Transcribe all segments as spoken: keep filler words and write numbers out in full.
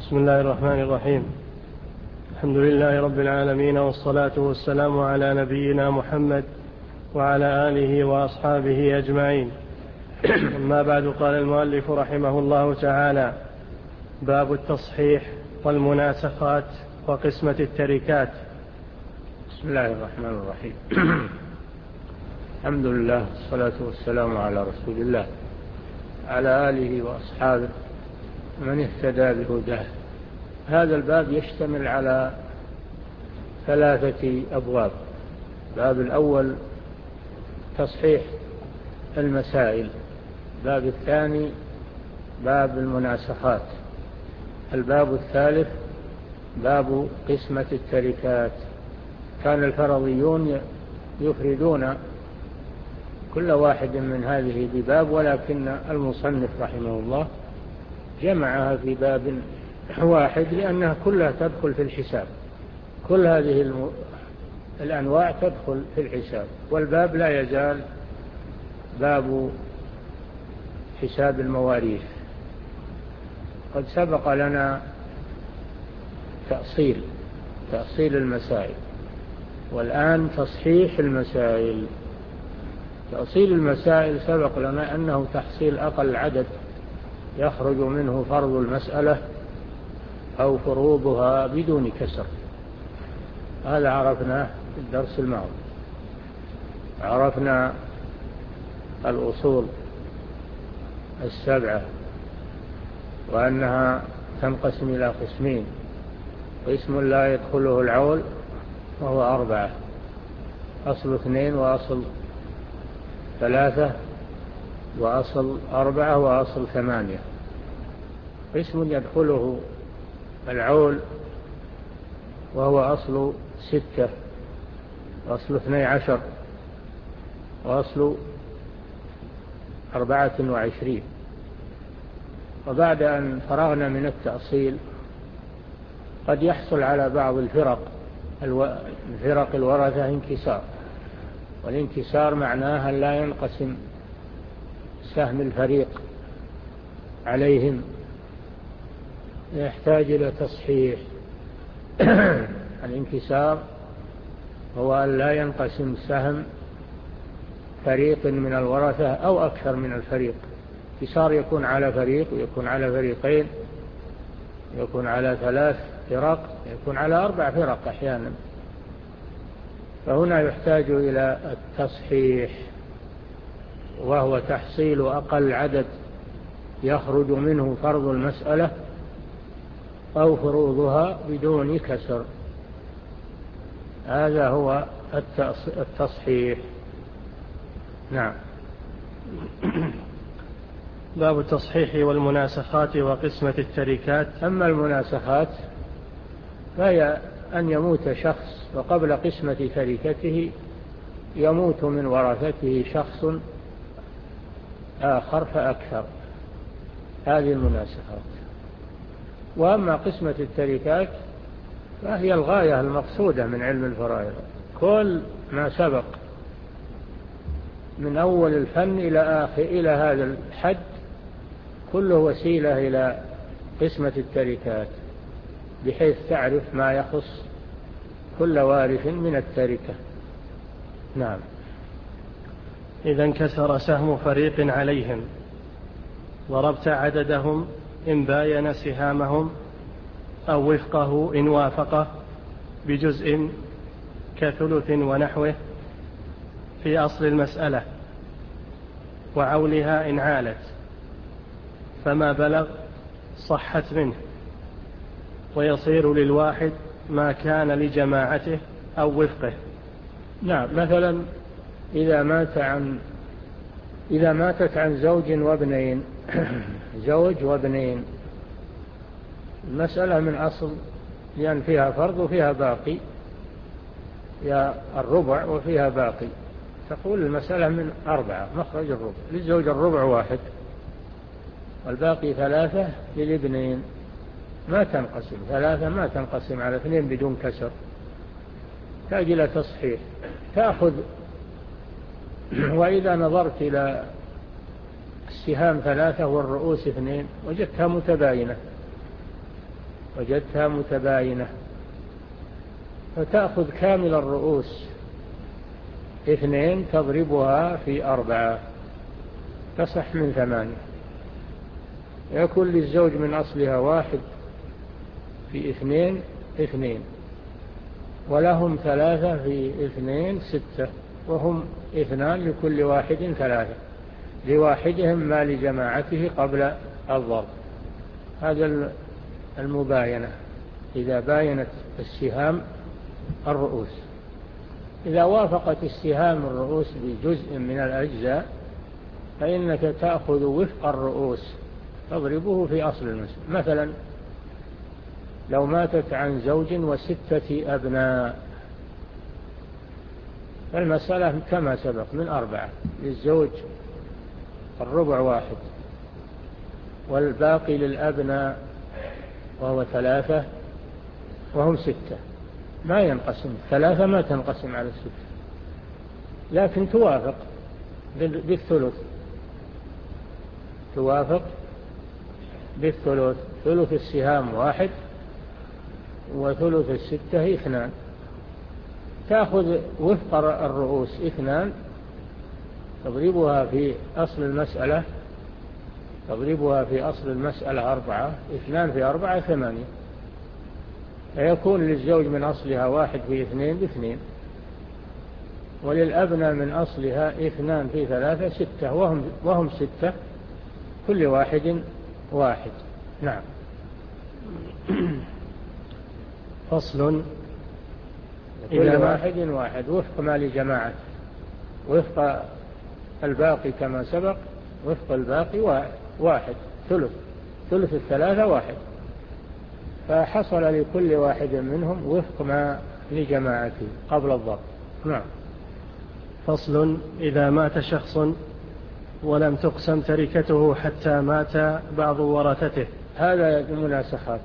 بسم الله الرحمن الرحيم. الحمد لله رب العالمين، والصلاة والسلام على نبينا محمد وعلى آله وأصحابه أجمعين. أما بعد، قال المؤلف رحمه الله تعالى: باب التصحيح والمناسخات وقسمة التركات. بسم الله الرحمن الرحيم. الحمد لله، والصلاة والسلام على رسول الله على آله وأصحابه من اهتدى بهداه. هذا الباب يشتمل على ثلاثة أبواب. الباب الأول تصحيح المسائل، الباب الثاني باب المناسخات، الباب الثالث باب قسمة التركات. كان الفرضيون يفردون كل واحد من هذه بباب، ولكن المصنف رحمه الله جمعها في باب واحد لأنها كلها تدخل في الحساب. كل هذه الأنواع تدخل في الحساب، والباب لا يزال باب حساب المواريث. قد سبق لنا تأصيل تأصيل المسائل، والآن تصحيح المسائل. تأصيل المسائل سبق لنا أنه تحصيل أقل عدد يخرج منه فرض المسألة أو فروضها بدون كسر. هذا عرفناه في الدرس الماضي. عرفنا الأصول السبعة، وأنها تنقسم إلى قسمين: قسم لا يدخله العول وهو أربعة، أصل اثنين وأصل ثلاثة وأصل أربعة وأصل ثمانية. قسم يدخله العول وهو أصل ستة وأصل اثني عشر وأصل أربعة وعشرين. وبعد أن فرغنا من التأصيل قد يحصل على بعض الفرق الفرق الورثة انكسار، والانكسار معناها لا ينقسم سهم الفريق عليهم، يحتاج إلى تصحيح. الانكسار هو أن لا ينقسم سهم فريق من الورثة أو أكثر من الفريق. انكسار يكون على فريق، ويكون على فريقين، يكون على ثلاث فرق، يكون على أربع فرق أحيانا. فهنا يحتاج إلى التصحيح، وهو تحصيل أقل عدد يخرج منه فرض المسألة أو فروضها بدون كسر. هذا هو التصحيح. نعم. باب التصحيح والمناسخات وقسمة التركات. أما المناسخات فهي أن يموت شخص وقبل قسمة تركته يموت من ورثته شخص آخر فأكثر، هذه المناسخات. وأما قسمة التركات فهي الغاية المقصودة من علم الفرائض. كل ما سبق من أول الفن إلى آخر إلى هذا الحد كله وسيلة إلى قسمة التركات، بحيث تعرف ما يخص كل وارث من التركة. نعم. إذا انكسر سهم فريق عليهم ضربت عددهم إن باين سهامهم أو وفقه إن وافقه بجزء كثلث ونحوه في أصل المسألة وعولها إن عالت، فما بلغ صحت منه، ويصير للواحد ما كان لجماعته أو وفقه. نعم. مثلا إذا مات عن إذا ماتت عن زوج وابنين زوج وابنين، المسألة من أصل، لأن فيها فرض وفيها باقي، يا الربع وفيها باقي. تقول المسألة من أربعة، مخرج الربع للزوج الربع واحد، والباقي ثلاثة للابنين. ما تنقسم ثلاثة، ما تنقسم على اثنين بدون كسر، تحتاج إلى تصحيح. تأخذ وإذا نظرت إلى السهام ثلاثة والرؤوس اثنين وجدتها متباينة، وجدتها متباينة، فتأخذ كامل الرؤوس اثنين تضربها في أربعة تصح من ثمانية، يكون للزوج من أصلها واحد في اثنين اثنين، ولهم ثلاثة في اثنين ستة، وهم اثنان لكل واحد ثلاثة، لواحدهم ما لجماعته قبل الضرب. هذا المباينة إذا باينت السهام الرؤوس. إذا وافقت السهام الرؤوس بجزء من الأجزاء فإنك تأخذ وفق الرؤوس تضربه في أصل المسألة. مثلا لو ماتت عن زوج وستة أبناء فالمسألة كما سبق من أربعة، للزوج الربع واحد، والباقي للأبناء وهو ثلاثة، وهم ستة، ما ينقسم ثلاثة، ما تنقسم على الستة، لكن توافق بالثلث، توافق بالثلث، ثلث السهام واحد وثلث الستة اثنان، تأخذ وفق الرؤوس اثنان تضربها في أصل المسألة، تضربها في أصل المسألة أربعة، اثنان في أربعة ثمانية، فيكون للزوج من أصلها واحد في اثنين باثنين، وللأبناء من أصلها اثنان في ثلاثة ستة، وهم, وهم ستة كل واحد واحد. نعم. فصل. كل واحد واحد وفق ما لجماعة، وفق الباقي كما سبق، وفق الباقي واحد، ثلث، ثلث الثلاثة واحد، فحصل لكل واحد منهم وفق ما لجماعته قبل الضرب. نعم. فصل. إذا مات شخص ولم تقسم تركته حتى مات بعض ورثته. هذا المناسخات،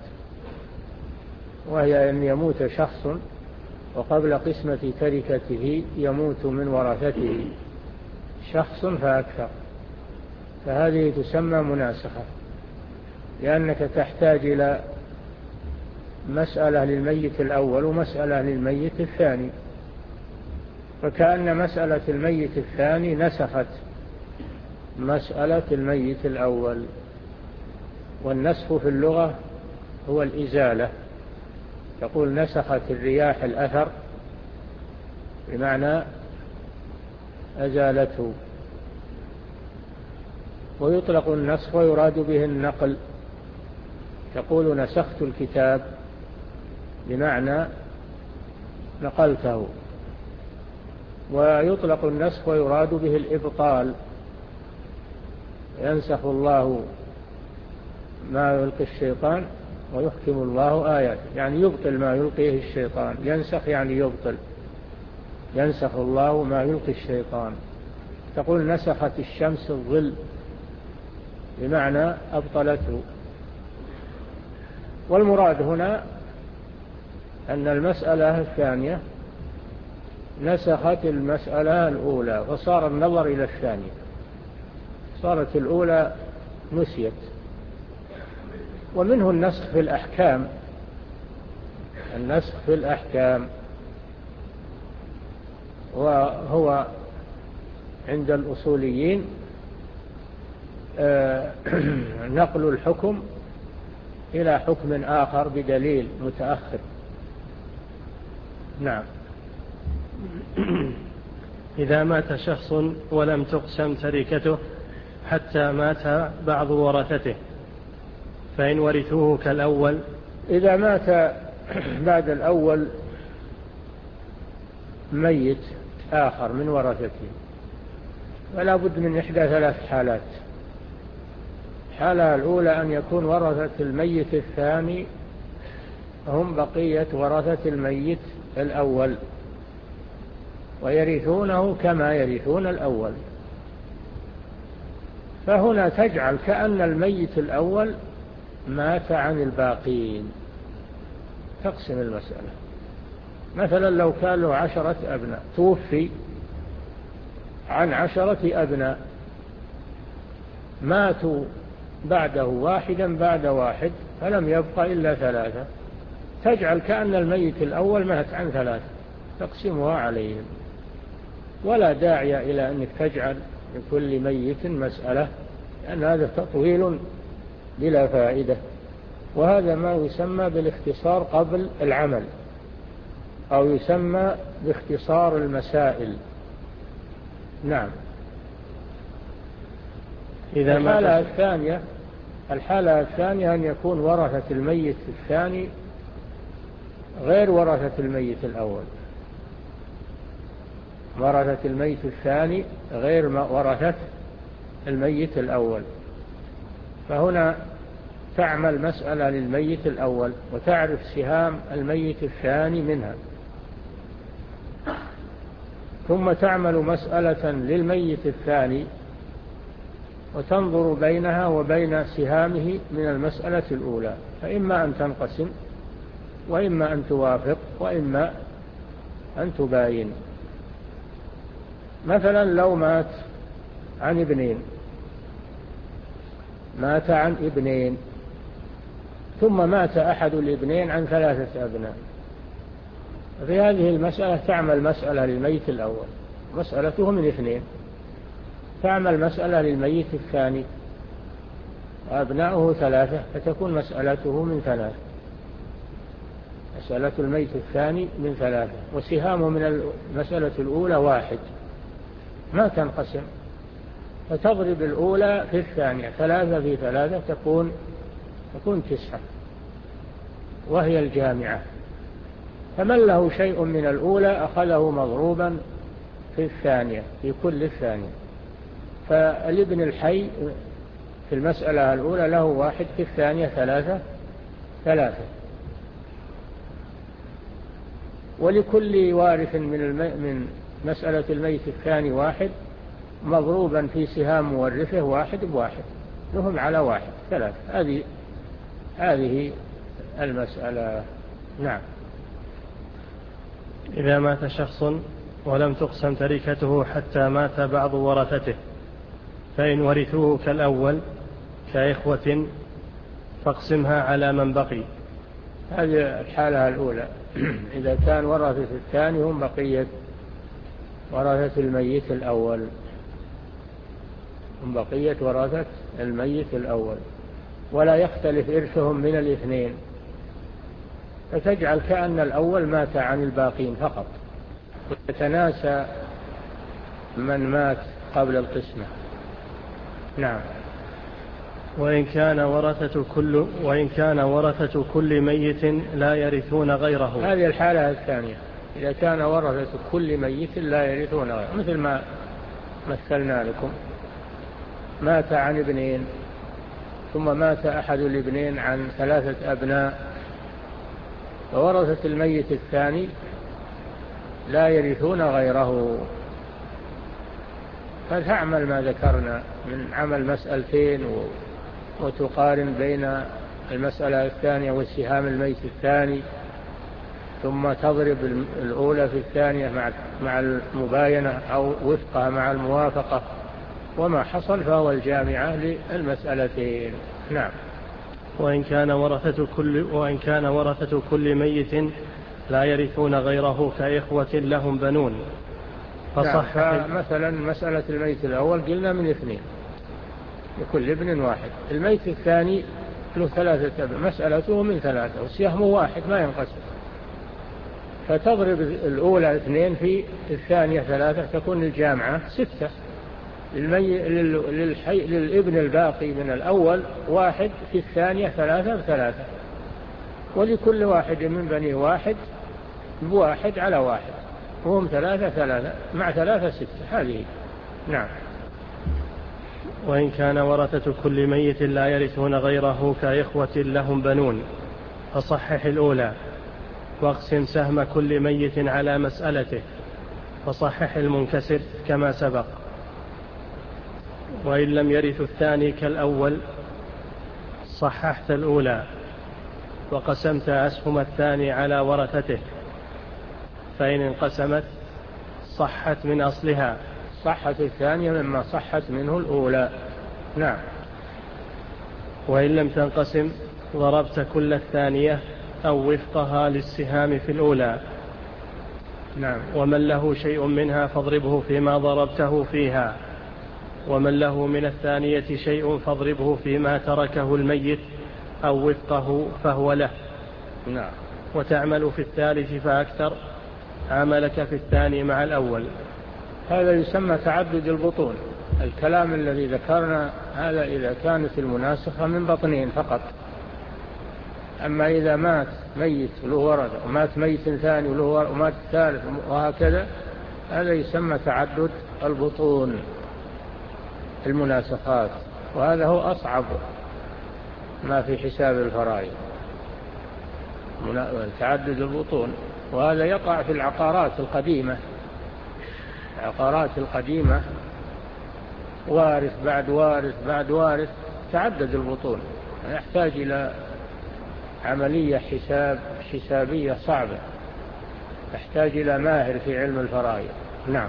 وهي أن يموت شخص وقبل قسمة تركته يموت من ورثته شخص فأكثر، فهذه تسمى مناسخة، لأنك تحتاج إلى مسألة للميت الأول ومسألة للميت الثاني، فكأن مسألة الميت الثاني نسخت مسألة الميت الأول. والنسخ في اللغة هو الإزالة، تقول نسخت الرياح الأثر، بمعنى أزالته. ويطلق النسخ ويراد به النقل، تقول نسخت الكتاب بمعنى نقلته. ويطلق النسخ ويراد به الإبطال، ينسخ الله ما يلقي الشيطان ويحكم الله آياته، يعني يبطل ما يلقيه الشيطان، ينسخ يعني يبطل، ينسخ الله ما يلقي الشيطان. تقول نسخت الشمس الظل بمعنى أبطلته. والمراد هنا أن المسألة الثانية نسخت المسألة الأولى، فصار النظر إلى الثانية، صارت الأولى نسيت. ومنه النسخ في الأحكام، النسخ في الأحكام وهو عند الأصوليين نقل الحكم إلى حكم آخر بدليل متأخر. نعم. إذا مات شخص ولم تقسم تركته حتى مات بعض ورثته فإن ورثوه كالأول. إذا مات بعد الأول ميت آخر من ورثته فلا بد من إحدى ثلاث حالات. الحالة الأولى أن يكون ورثة الميت الثاني هم بقية ورثة الميت الأول ويرثونه كما يرثون الأول، فهنا تجعل كأن الميت الأول مات عن الباقين، تقسم المسألة. مثلا لو كان له عشرة أبناء، توفي عن عشرة أبناء، ماتوا بعده واحدا بعد واحد فلم يبق إلا ثلاثة، تجعل كأن الميت الأول مات عن ثلاثة تقسمها عليهم، ولا داعي إلى أنك تجعل لكل ميت مسألة، لأن هذا تطويل بلا فائدة، وهذا ما يسمى بالاختصار قبل العمل، أو يسمى باختصار المسائل. نعم. إذا الحالة الثانية الحالة الثانية أن يكون ورثة الميت الثاني غير ورثة الميت الأول، ورثة الميت الثاني غير ورثة الميت الأول، فهنا تعمل مسألة للميت الأول وتعرف سهام الميت الثاني منها، ثم تعمل مسألة للميت الثاني وتنظر بينها وبين سهامه من المسألة الأولى، فإما أن تنقسم وإما أن توافق وإما أن تباين. مثلا لو مات عن ابنين مات عن ابنين ثم مات أحد الابنين عن ثلاثة أبناء، في هذه المسألة تعمل مسألة للميت الأول، مسألته من اثنين، تعمل مسألة للميت الثاني وأبناؤه ثلاثة، فتكون مسألته من ثلاثة، مسألة الميت الثاني من ثلاثة، وسهامه من المسألة الأولى واحد، ما تنقسم، فتضرب الأولى في الثانية، ثلاثة في ثلاثة تكون تكون تسعة، وهي الجامعة. فمن له شيء من الأولى أخذه مضروبا في الثانية في كل الثانية، فالابن الحي في المسألة الأولى له واحد، في الثانية ثلاثة ثلاثة، ولكل وارث من, الم... من مسألة الميت الثاني واحد مضروبا في سهام مورثه واحد بواحد، لهم على واحد ثلاثة. هذه هذه المسألة. نعم. إذا مات شخص ولم تقسم تركته حتى مات بعض ورثته، فإن ورثوه كالأول كإخوة فاقسمها على من بقي. هذه الحالة الأولى. إذا كان ورثة الثاني هم بقية ورثة الميت الأول، هم بقية ورثة الميت الأول، ولا يختلف إرثهم من الاثنين، فتجعل كأن الأول مات عن الباقين فقط، وتتناسى من مات قبل القسمة. نعم. وإن كان ورثة كل وإن كان ورثة كل ميت لا يرثون غيره. هذه الحالة الثانية، إذا كان ورثة كل ميت لا يرثون غيره، مثل ما مثلنا لكم، مات عن ابنين ثم مات أحد الابنين عن ثلاثة أبناء، فورثة الميت الثاني لا يرثون غيره، فتعمل ما ذكرنا من عمل مسألتين وتقارن بين المسألة الثانية والسهام الميت الثاني، ثم تضرب الأولى في الثانية مع المباينة أو وفقها مع الموافقة، وما حصل فهو الجامعة للمسألتين. نعم. وإن كان ورثة كل وإن كان ورثة كل ميت لا يرثون غيره كإخوة لهم بنون فصح. نعم. مثلا مسألة الميت الأول قلنا من اثنين، لكل ابن واحد. الميت الثاني له ثلاثة أبناء، مسألته من ثلاثة وسهمه واحد ما ينقسم، فتضرب الأولى اثنين في الثانية ثلاثة، تكون الجامعة ستة. للمي... للحي... للابن الباقي من الأول واحد، في الثانية ثلاثة بثلاثة، ولكل واحد من بني واحد بواحد على واحد، وهم ثلاثة ثلاثة مع ثلاثة ستة. هذه. نعم. وإن كان ورثة كل ميت لا يرثون غيره كإخوة لهم بنون فصحح الأولى واقسم سهم كل ميت على مسألته، فصحح المنكسر كما سبق. وإن لم يرث الثاني كالأول صححت الأولى وقسمت أسهم الثاني على ورثته، فإن انقسمت صحت من أصلها، صحت الثانية مما صحت منه الأولى. نعم. وإن لم تنقسم ضربت كل الثانية أو وفقها للسهام في الأولى. نعم. ومن له شيء منها فاضربه فيما ضربته فيها، ومن له من الثانية شيء فاضربه فيما تركه الميت أو وفقه فهو له. نعم. وتعمل في الثالث فأكثر عملك في الثاني مع الأول. هذا يسمى تعدد البطون. الكلام الذي ذكرنا هذا إذا كانت المناسخة من بطنين فقط. أما إذا مات ميت وله ورد ومات ميت ثاني وله ورد ومات ثالث وهكذا، هذا يسمى تعدد البطون المناسخات، وهذا هو أصعب ما في حساب الفرائض، تعدد البطون. وهذا يقع في العقارات القديمة. العقارات القديمة وارث بعد وارث بعد وارث، تعدد البطون، يحتاج إلى عملية حساب حسابية صعبة، يحتاج إلى ماهر في علم الفرائض. نعم.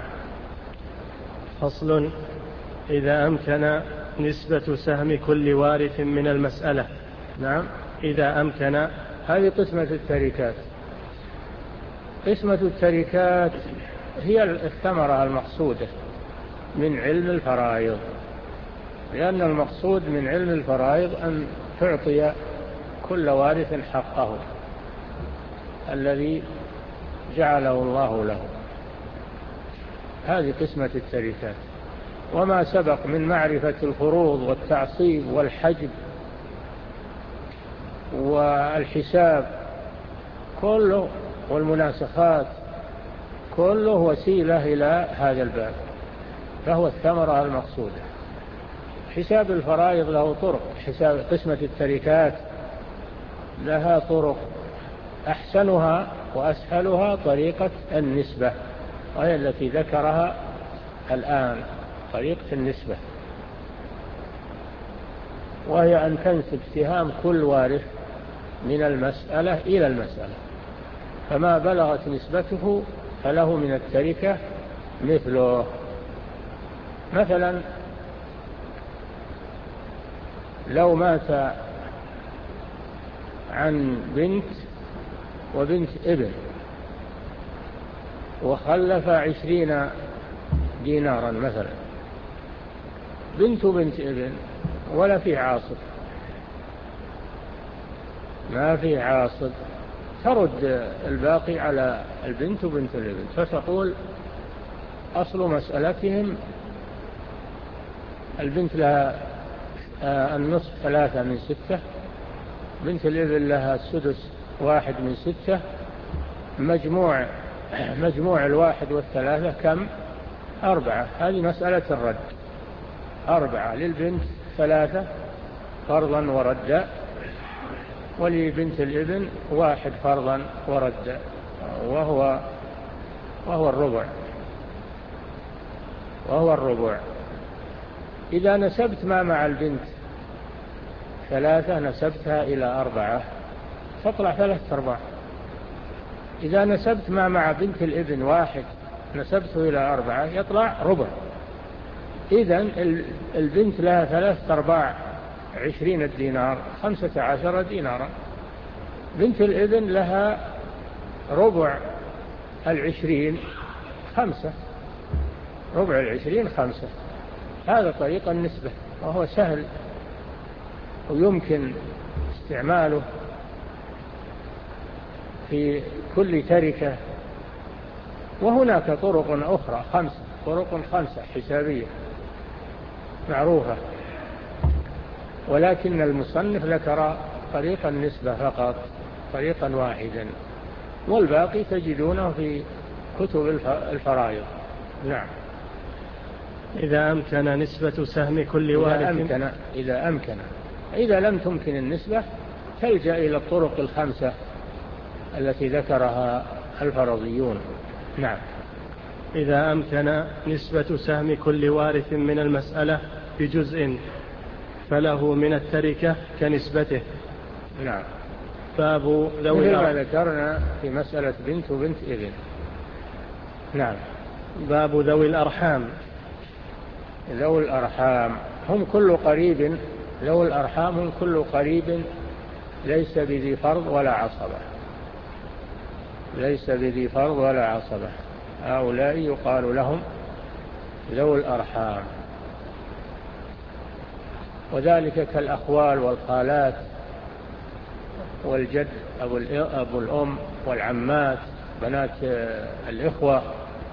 فصل: إذا أمكن نسبة سهم كل وارث من المسألة. نعم. إذا أمكن. هذه قسمة التركات. قسمة التركات هي الثمرة المقصودة من علم الفرائض، لأن المقصود من علم الفرائض أن تعطي كل وارث حقه الذي جعله الله له. هذه قسمة التركات. وما سبق من معرفة الفروض والتعصيب والحجب والحساب كله والمناسخات كله وسيلة إلى هذا الباب، فهو الثمرة المقصودة. حساب الفرائض له طرق، حساب قسمة التركات لها طرق، أحسنها وأسهلها طريقة النسبة، وهي التي ذكرها الآن، طريقة النسبة، وهي أن تنسب سهام كل وارث من المسألة إلى المسألة، فما بلغت نسبته فله من التركة مثله. مثلا لو مات عن بنت وبنت ابن وخلف عشرين دينارا مثلا، بنت بنت ابن ولا في عاصب، ما في عاصب، ترد الباقي على البنت وبنت الابن، فتقول أصل مسألتهم البنت لها النصف ثلاثة من ستة، بنت الابن لها السدس واحد من ستة، مجموع مجموع الواحد والثلاثة كم؟ أربعة. هذه مسألة الرد، أربعة للبنت، ثلاثة فرضا وردا، ولبنت الابن واحد فرضا وردا، وهو وهو الربع وهو الربع. إذا نسبت ما مع البنت ثلاثة نسبتها إلى أربعة تطلع ثلاثة أرباع. إذا نسبت ما مع بنت الابن واحد نسبته إلى أربعة يطلع ربع. إذن البنت لها ثلاثة أرباع عشرين الدينار، خمسة عشر دينارا. بنت الابن لها ربع العشرين، خمسة، ربع العشرين خمسة. هذا طريق النسبة، وهو سهل ويمكن استعماله في كل تركة. وهناك طرق أخرى خمسة، طرق خمسة حسابية معروفة، ولكن المصنف ذكر طريق النسبة فقط، طريقا واحدا، والباقي تجدونه في كتب الفرائض. نعم. إذا أمكن نسبة سهم كل وارث. إذا أمكن, إذا أمكن إذا لم تمكن النسبة تلجأ إلى الطرق الخمسة التي ذكرها الفرضيون. نعم. إذا أمكن نسبة سهم كل وارث من المسألة بجزء فله من التركة كنسبته. نعم. باب ذوي الأرحام، ما ذكرنا في مسألة بنت وبنت ابن. نعم. باب ذوي الأرحام. ذوي الأرحام هم كل قريب ذوي الأرحام كل قريب ليس بذي فرض ولا عصبة، ليس بذي فرض ولا عصبة، هؤلاء يقال لهم ذوي الأرحام. وذلك كالأخوال والخالات والجد أبو الأم والعمات، بنات الإخوة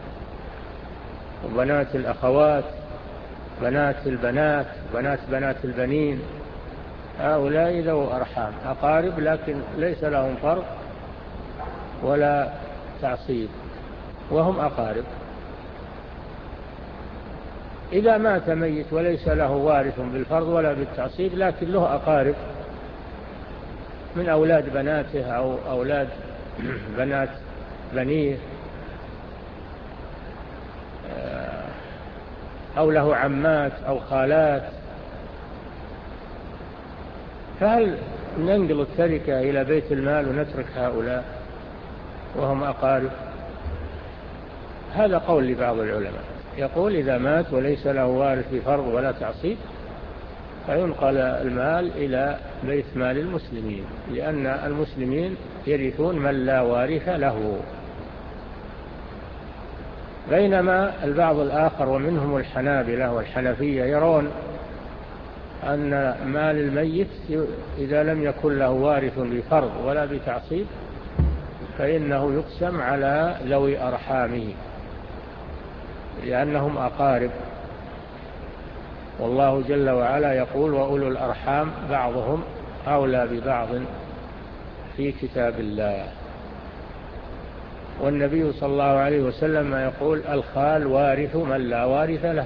وبنات الأخوات، بنات البنات بنات بنات البنين، هؤلاء ذو أرحام أقارب لكن ليس لهم فرض ولا تعصيب وهم أقارب. إذا مات ميت وليس له وارث بالفرض ولا بالتعصيب لكن له أقارب من أولاد بناته أو أولاد بنات بنيه أو له عمات أو خالات، فهل ننقل التركة إلى بيت المال ونترك هؤلاء وهم أقارب؟ هذا قول لبعض العلماء، يقول إذا مات وليس له وارث بفرض ولا تعصيب فينقل المال إلى بيت مال المسلمين، لأن المسلمين يرثون من لا وارث له. بينما البعض الآخر ومنهم الحنابلة والحنفية يرون أن مال الميت إذا لم يكن له وارث بفرض ولا بتعصيب فإنه يقسم على ذوي أرحامه لأنهم أقارب، والله جل وعلا يقول وأولو الأرحام بعضهم أولى ببعض في كتاب الله. والنبي صلى الله عليه وسلم يقول الخال وارث من لا وارث له،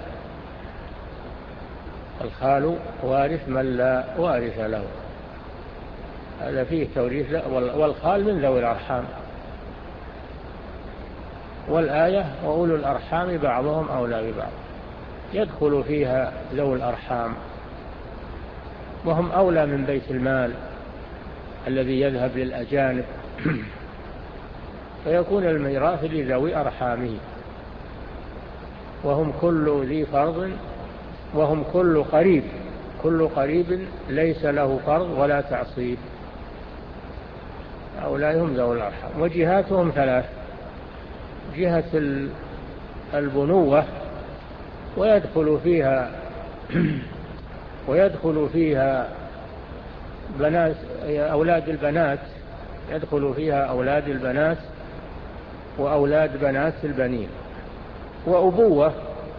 الخال وارث من لا وارث له، هذا فيه توريث، والخال من ذوي الأرحام. والآية وأولو الأرحام بعضهم أولى ببعض يدخل فيها ذوي الأرحام وهم أولى من بيت المال الذي يذهب للأجانب فيكون الميراث لذوي أرحامه وهم كل ذي فرض وهم كل قريب، كل قريب ليس له فرض ولا تعصيب، هؤلاء هم ذوي الأرحام. وجهاتهم ثلاث: جهة البنوة ويدخل فيها ويدخل فيها بنات أولاد البنات، يدخل فيها أولاد البنات وأولاد بنات البنين. وأبوة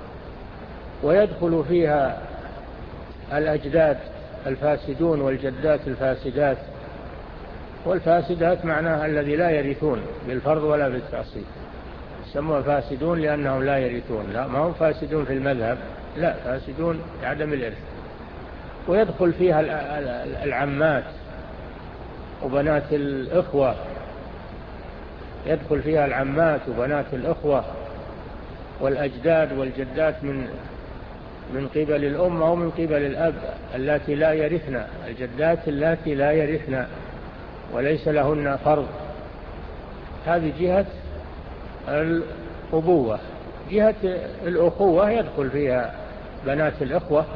ويدخل فيها الأجداد الفاسدون والجدات الفاسدات، والفاسدات معناها الذي لا يرثون بالفرض ولا بالتعصيب، سموا فاسدون لأنهم لا يرثون، لا ما هم فاسدون في المذهب، لا فاسدون لعدم الإرث. ويدخل فيها العمات وبنات الإخوة، يدخل فيها العمات وبنات الإخوة والأجداد والجدات من من قبل الأم أو من قبل الأب التي لا يرثن، الجدات التي لا يرثن وليس لهن فرض، هذه جهة الأبوة. جهة الأخوة يدخل فيها بنات الإخوة،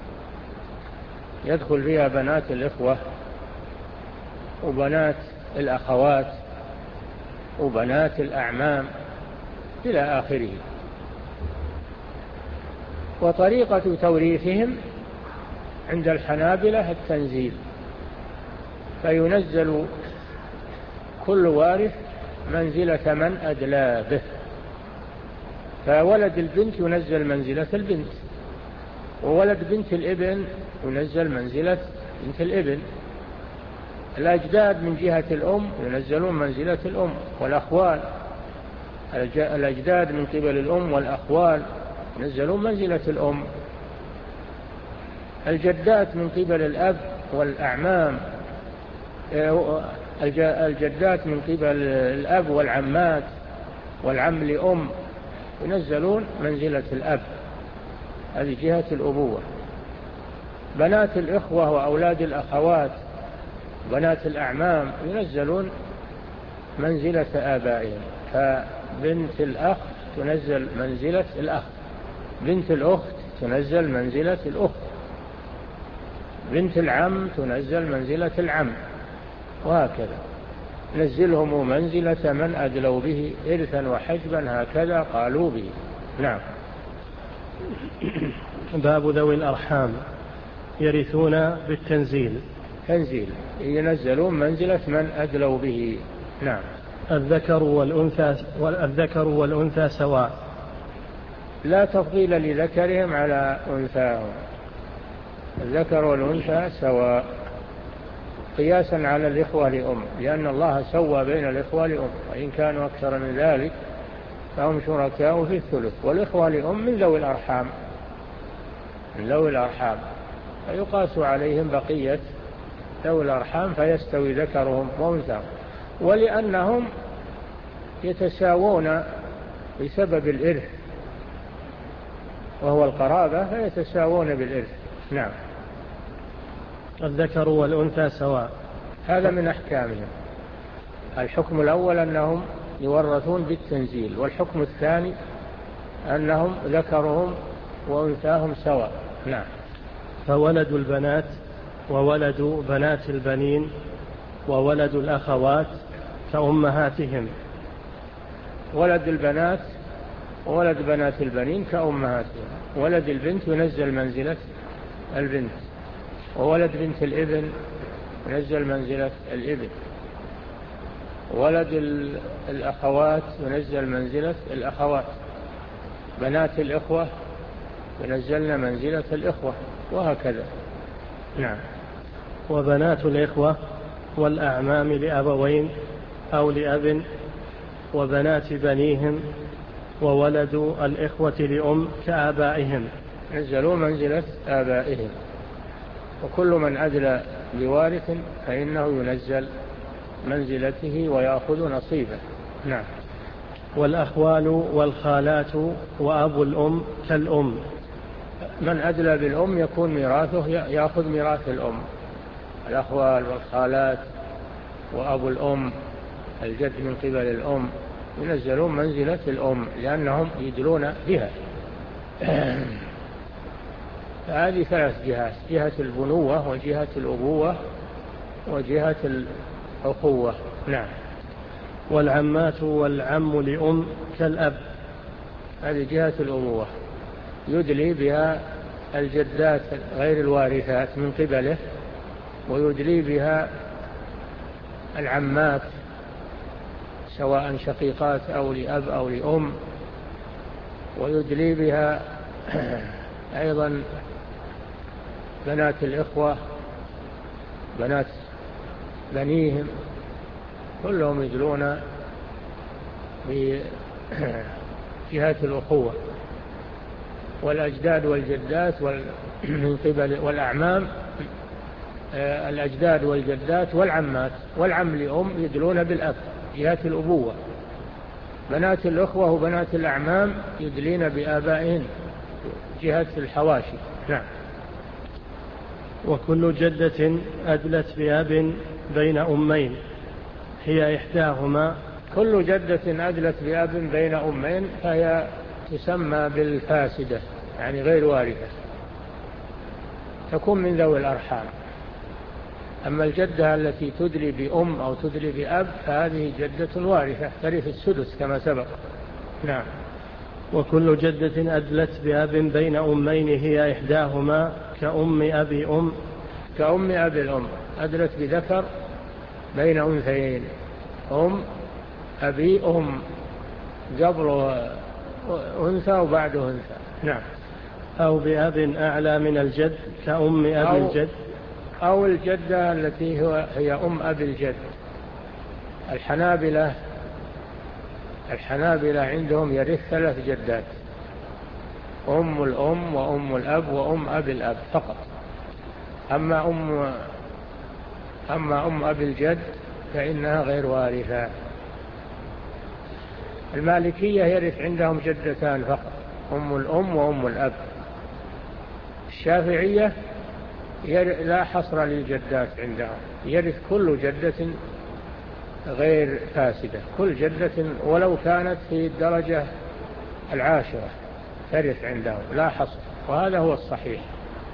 يدخل فيها بنات الإخوة وبنات الأخوات وبنات الأعمام إلى آخره. وطريقة توريثهم عند الحنابلة التنزيل، فينزل كل وارث منزلة من أدلى به، فولد البنت ينزل منزلة البنت، وولد بنت الابن ينزل منزلة بنت الابن. الأجداد من جهة الأم ينزلون منزلة الأم، والأخوال الأجداد من قبل الأم والأخوال ينزلون منزلة الأم. الجدات من قبل الأب والأعمام، الجدات من قبل الأب والعمات والعم لأم ينزلون منزلة الأب، هذه جهة الأبوة. بنات الإخوة وأولاد الأخوات بنات الأعمام ينزلون منزلة آبائهم، فبنت الأخ تنزل منزلة الأخ، بنت الأخت تنزل منزلة الأخت، بنت العم تنزل منزلة العم، وهكذا نزلهم منزلة من أدلوا به إرثا وحجبا، هكذا قالوا به. نعم. باب ذوي الأرحام يرثون بالتنزيل. تنزيل ينزلون منزلة من أدلوا به. نعم. الذكر والأنثى والذكر والأنثى سواء، لا تفضيل لذكرهم على أنثاهم، الذكر والأنثى سواء، قياسا على الإخوة لأم، لأن الله سوى بين الإخوة لأم، وإن كانوا أكثر من ذلك فهم شركاء في الثلث، والإخوة لأم من ذوي الأرحام، من ذوي الأرحام فيقاس عليهم بقية ذوي الأرحام فيستوي ذكرهم وأنثاهم، ولأنهم يتساوون بسبب الإرث وهو القرابة، فيتساوون بالإرث. نعم. الذكر والأنثى سواء، هذا من أحكامهم. الحكم الأول أنهم يورثون بالتنزيل، والحكم الثاني أنهم ذكرهم وأنثاهم سواء. نعم. فولد البنات وولد بنات البنين وولد الأخوات كأمهاتهم. ولد البنات وولد بنات البنين كأمهاتهم، ولد البنت ينزل منزلة البنت، وولد بنت الابن ينزل منزلة الابن، ولد الأخوات ينزل منزلة الأخوات، بنات الإخوة ينزلن منزلة الإخوة، وهكذا. نعم. وبنات الإخوة والأعمام لأبوين أو لأب وبنات بنيهم وولد الإخوة لأم كآبائهم، نزلوا منزلة آبائهم، وكل من أدلى بوارث فإنه ينزل منزلته ويأخذ نصيبه. نعم. والأخوال والخالات وأبو الأم كالأم، من أدلى بالأم يكون ميراثه يأخذ ميراث الأم، الأخوال والخالات وأبو الأم الجد من قبل الأم ينزلون منزلة الأم لأنهم يدلون بها. هذه ثلاث جهات: جهة البنوة وجهة الأبوة وجهة الأخوة. نعم. والعمات والعم لأم كالأب، هذه جهة الأبوة يدلي بها الجدات غير الوارثات من قبله، ويدلي بها العمات سواء شقيقات أو لأب أو لأم، ويدلي بها أيضا بنات الإخوة بنات بنيهم، كلهم يدلون بجهة الأخوة. والأجداد والجدات من قبل والأعمام، الأجداد والجدات والعمات والعم لأم يدلون بالأب جهة الأبوة. بنات الأخوة وبنات الأعمام يدلين بآبائهن جهة الحواشي. نعم. وكل جدة أدلت بأب بين أمين هي إحداهما، كل جدة أدلت بأب بين أمين فهي تسمى بالفاسدة، يعني غير وارثة، تكون من ذوي الأرحام. أما الجدة التي تدلي بأم أو تدلي بأب فهذه جدة وارثة ترث السدس كما سبق. نعم. وكل جدة أدلت بأب بين أمين هي إحداهما كأم أبي أم، كأم أبي الأم أدلت بذكر بين أنثيين، أم أبي أم قبل أنثى وبعد أنثى. نعم. أو بأب أعلى من الجد كأم أبي أو الجد، أو الجدة التي هو هي أم أبي الجد. الحنابلة الحنابلة عندهم يرث ثلاث جدات: أم الأم وأم الأب وأم أبي الأب فقط. أما أم أما أم أبي الجد فإنها غير وارثة. المالكية يرث عندهم جدتان فقط: أم الأم وأم الأب. الشافعية لا حصر للجدات عندهم، يرث كل جدة غير فاسدة، كل جدة ولو كانت في الدرجة العاشرة ترث عندهم لا حصر، وهذا هو الصحيح.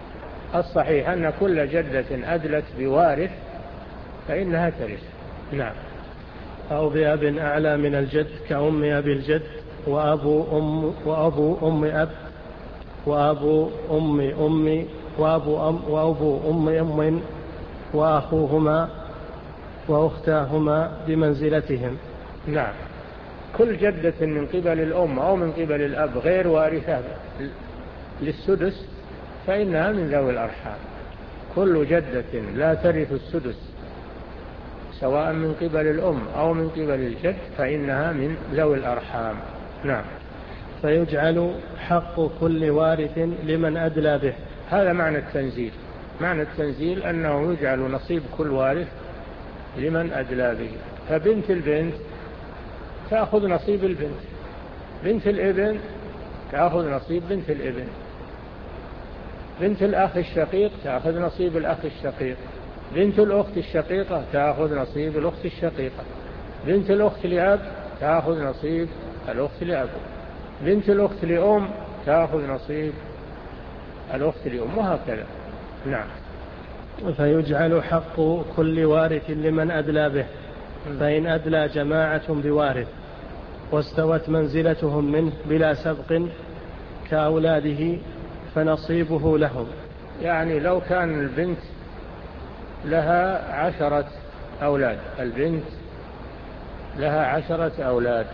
الصحيح أن كل جدة أدلت بوارث فإنها ترث. نعم. أو بأب أعلى من الجد كأم أبي الجد وأبو أم وأبو أم أب وأبو أم أم وأبو أم وأبو أم أم وأخوهما وأختاهما بمنزلتهم. نعم. كل جدة من قبل الأم أو من قبل الأب غير وارثة للسدس فإنها من ذوي الأرحام. كل جدة لا ترث السدس سواء من قبل الأم أو من قبل الجد فإنها من ذوي الأرحام. نعم. فيجعل حق كل وارث لمن أدلى به. هذا معنى التنزيل. معنى التنزيل أنه يجعل نصيب كل وارث لمن أدلى به. فبنت البنت تأخذ نصيب البنت، بنت الابن تأخذ نصيب بنت الابن، بنت الأخ الشقيق تأخذ نصيب الأخ الشقيق، بنت الأخت الشقيقة تأخذ نصيب الأخت الشقيقة، بنت الأخت لأب تأخذ نصيب الأخت لأب، بنت الأخت لأم تأخذ نصيب الأخت لأم، وهكذا. نعم. فيجعل حق كل وارث لمن أدلى به. فإن أدلى جماعة بوارث واستوت منزلتهم منه بلا سبق كأولاده فنصيبه لهم. يعني لو كان البنت لها عشرة أولاد، البنت لها عشرة أولاد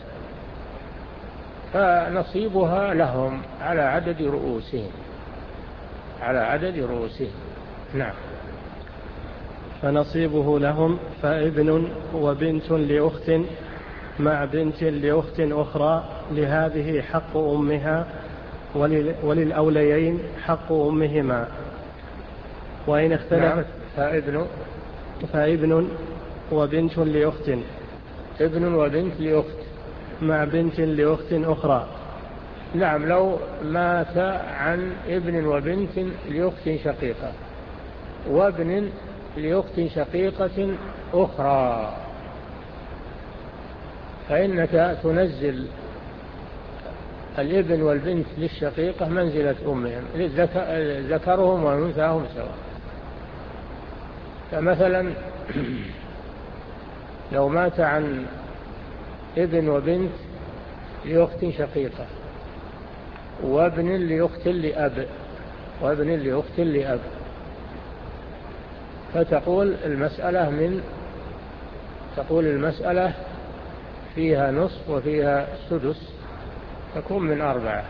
فنصيبها لهم على عدد رؤوسهم، على عدد رؤوسهم. نعم. فنصيبه لهم فابن وبنت لأخت مع بنت لأخت أخرى لهذه حق أمها وللأوليين حق أمهما. وإن اختلفت. نعم. فابن فابن وبنت لأخت ابن وبنت لأخت مع بنت لأخت أخرى. نعم. لو مات عن ابن وبنت لأخت شقيقة وابن لأخت شقيقة أخرى فإنك تنزل الابن والبنت للشقيقة منزلة أمهم، ذكرهم وأنثاهم سواء. فمثلا لو مات عن ابن وبنت لأخت شقيقة وابن لأخت لأب وابن لأخت لأب فتقول المسألة من تقول المسألة فيها نصف وفيها سدس، تكون من أربعة.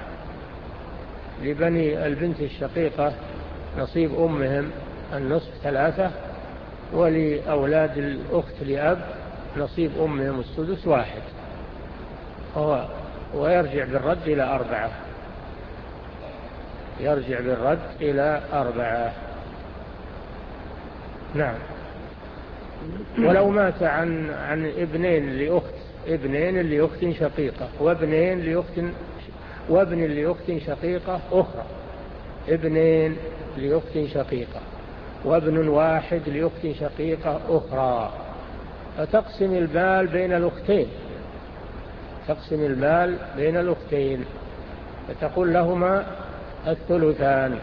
لبني البنت الشقيقة نصيب أمهم النصف ثلاثة، ولأولاد الأخت لأب نصيب أمهم السدس واحد، ويرجع بالرد إلى أربعة، يرجع بالرد إلى أربعة. نعم. ولو مات عن عن ابنين لأخت ابنين لأخت شقيقة وابنين لأخت وابن لأخت شقيقة أخرى، ابنين لأخت شقيقة وابن واحد لأخت شقيقة أخرى، فتقسم المال بين الأختين، تقسم المال بين الأختين فتقول لهما الثلثان،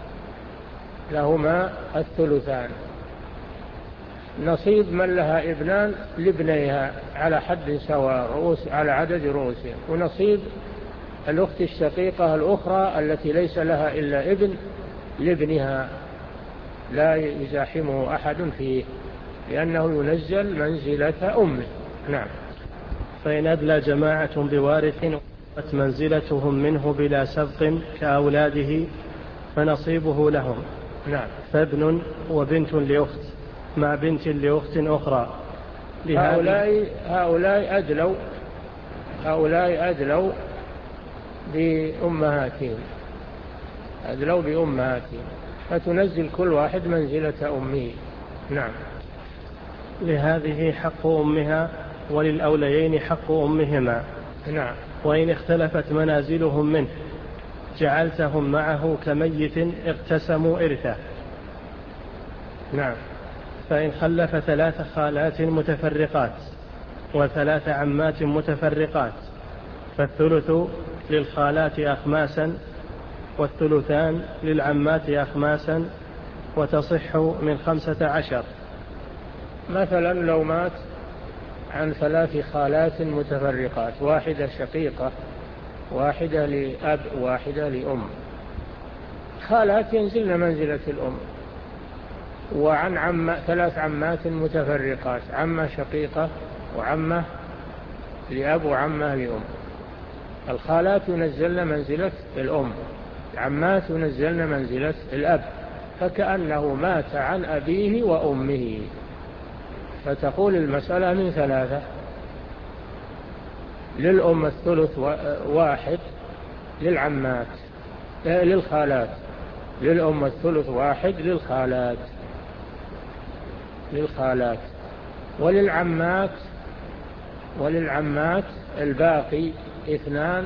لهما الثلثان. نصيب من لها ابنان لابنيها على حد سواء رؤوس على عدد رؤوسهم، ونصيب الأخت الشقيقة الأخرى التي ليس لها إلا ابن لابنها لا يزاحمه أحد فيه لأنه ينزل منزلة أمه. نعم. فإن أدلى جماعة بوارث منزلتهم منه بلا سبق كأولاده فنصيبه لهم. نعم. فابن وبنت لأخت مع بنت لأخت أخرى. هؤلاء هؤلاء أدلوا هؤلاء أدلوا بأمهاتهم أدلوا بأمهاتهم فتنزل كل واحد منزلة أمه. نعم. لهذه حق أمها وللأوليين حق أمهما. نعم. وإن اختلفت منازلهم منه جعلتهم معه كميت اقتسموا إرثه. نعم. فإن خلف ثلاث خالات متفرقات وثلاث عمات متفرقات فالثلث للخالات أخماسا والثلثان للعمات أخماسا وتصح من خمسة عشر. مثلا لو مات عن ثلاث خالات متفرقات، واحدة شقيقة، واحدة لأب، واحدة لأم، خالات ينزلن منزلة الأم، وعن عم ثلاث عمات متفرقات، عمة شقيقة وعمة لأب وعمة لأم. الخالات ينزلن منزلة الأم، العمات ينزلن منزلة الأب، فكأنه مات عن أبيه وأمه. فتقول المسألة من ثلاثة: للأم الثلث واحد، للعمات للخالات للأم الثلث واحد، للخالات للخالات وللعمات وللعمات الباقي اثنان،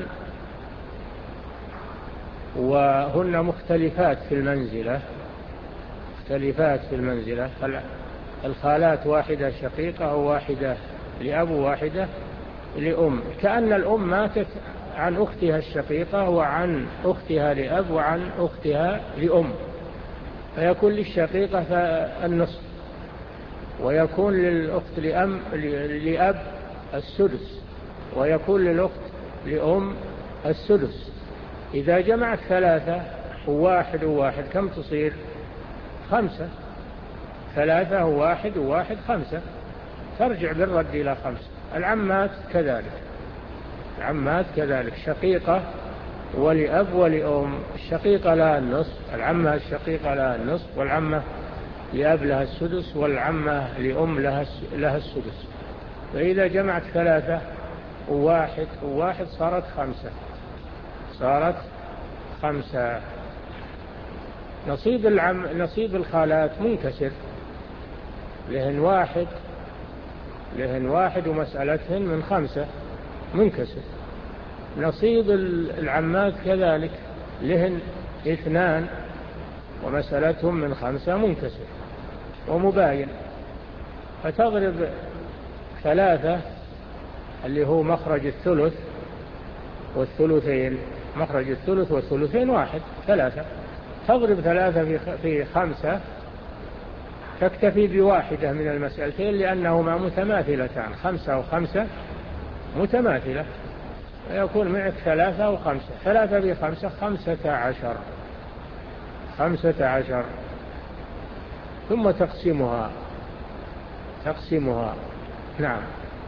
وهن مختلفات في المنزلة مختلفات في المنزلة الخالات واحدة شقيقة وواحدة لأب وواحدة لأم، كأن الأم ماتت عن أختها الشقيقة وعن أختها لأب وعن أختها لأم، فيكون للشقيقة النصف، ويكون للأخت لأم لأب السدس، ويكون للأخت لأم السدس. إذا جمعت ثلاثة وواحد وواحد كم تصير؟ خمسة. ثلاثة وواحد وواحد خمسة، ترجع بالرد إلى خمسة. العمات كذلك العمات كذلك شقيقة ولأب ولأم، الشقيقة لها النصف، العمة الشقيقة لها النصف، والعمة لأب لها السدس، والعمة لأم لها السدس. فإذا جمعت ثلاثة وواحد وواحد صارت خمسة صارت خمسة. نصيب العم نصيب الخالات منكسر، لهن واحد لهن واحد ومسألتهن من خمسة منكسر. نصيب العمات كذلك، لهن اثنان ومسألتهم من خمسة منكسر ومباين. فتضرب ثلاثة اللي هو مخرج الثلث والثلثين، مخرج الثلث والثلثين واحد، ثلاثة. تضرب ثلاثة في خمسة تكتفي بواحدة من المسألتين، لأنهما متماثلتان، خمسة وخمسة متماثلة، ويكون معك ثلاثة وخمسة. ثلاثة بخمسة خمسة عشر خمسة عشر ثم تقسمها تقسمها نعم.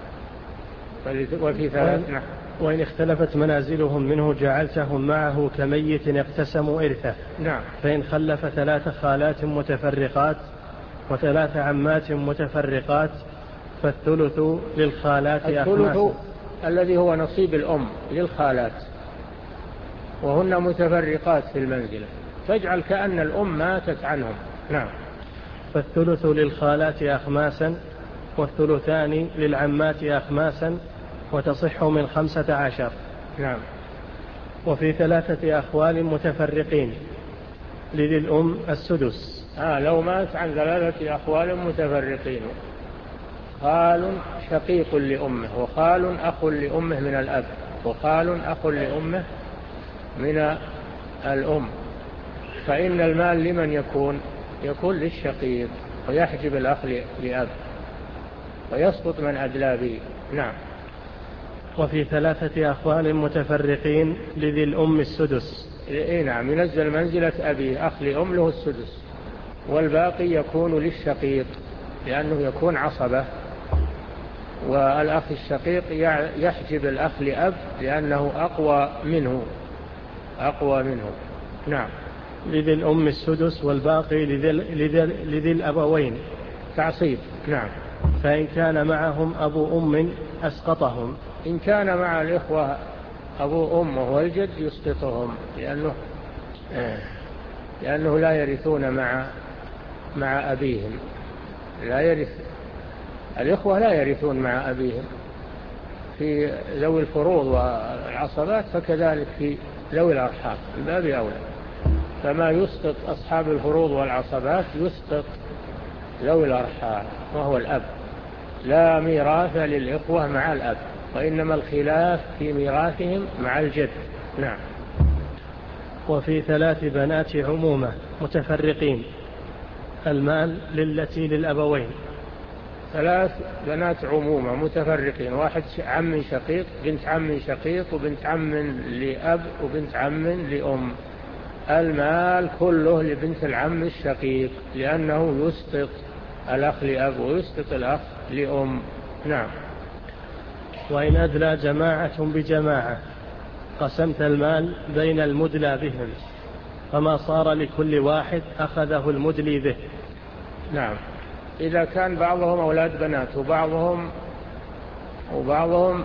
وفي ثلاث نعم. وإن اختلفت منازلهم منه جعلتهم معه كميت اقتسموا إرثه. نعم. فإن خلف ثلاث خالات متفرقات وثلاث عمات متفرقات فالثلث للخالات الثلث الذي هو نصيب الأم للخالات، وهن متفرقات في المنزلة، تجعل كأن الأم ماتت عنهم. نعم. فالثلث للخالات أخماسا، والثلثان للعمات أخماسا، وتصح من خمسة عشر. نعم. وفي ثلاثة أخوال متفرقين لذي الأم السدس. آه لو مات عن ثلاثة أخوال متفرقين، خال شقيق لأمه، وخال أخ لأمه من الأب، وخال أخ لأمه من الأم، فإن المال لمن يكون؟ يكون للشقيق، ويحجب الأخ لأب، ويسقط من أدلى به. نعم. وفي ثلاثة أخوال متفرقين لذي الأم السدس. إيه نعم، ينزل منزلة أبيه، أخ لأم له السدس، والباقي يكون للشقيق لأنه يكون عصبة، والأخ الشقيق يحجب الأخ لأب لأنه أقوى منه أقوى منه. نعم. لذي الأم السدس، والباقي لذي, لذي, لذي الأبوين تعصيب. نعم. فإن كان معهم أبو أم أسقطهم. إن كان مع الإخوة أبو أم وهو الجد يسقطهم، لأنه لأنه لا يرثون مع مع أبيهم، لا يرث الإخوة لا يرثون مع أبيهم في ذوي الفروض والعصبات، فكذلك في ذوي الأرحام الباب أولى. فما يسقط أصحاب الفروض والعصبات يسقط ذوي الأرحام وهو الأب. لا ميراث للإخوة مع الأب، وإنما الخلاف في ميراثهم مع الجد. نعم. وفي ثلاث بنات عمومة متفرقين المال للتي للأبوين. ثلاث بنات عمومة متفرقين، واحد عم شقيق، بنت عم شقيق، وبنت عم لأب، وبنت عم لأم. المال كله لبنت العم الشقيق، لأنه يسقط الأخ لأب ويسقط الأخ لأم. نعم. وإن أدلى جماعة بجماعة قسمت المال بين المدلى بهم، فما صار لكل واحد أخذه المدلي به. نعم. إذا كان بعضهم أولاد بنات وبعضهم وبعضهم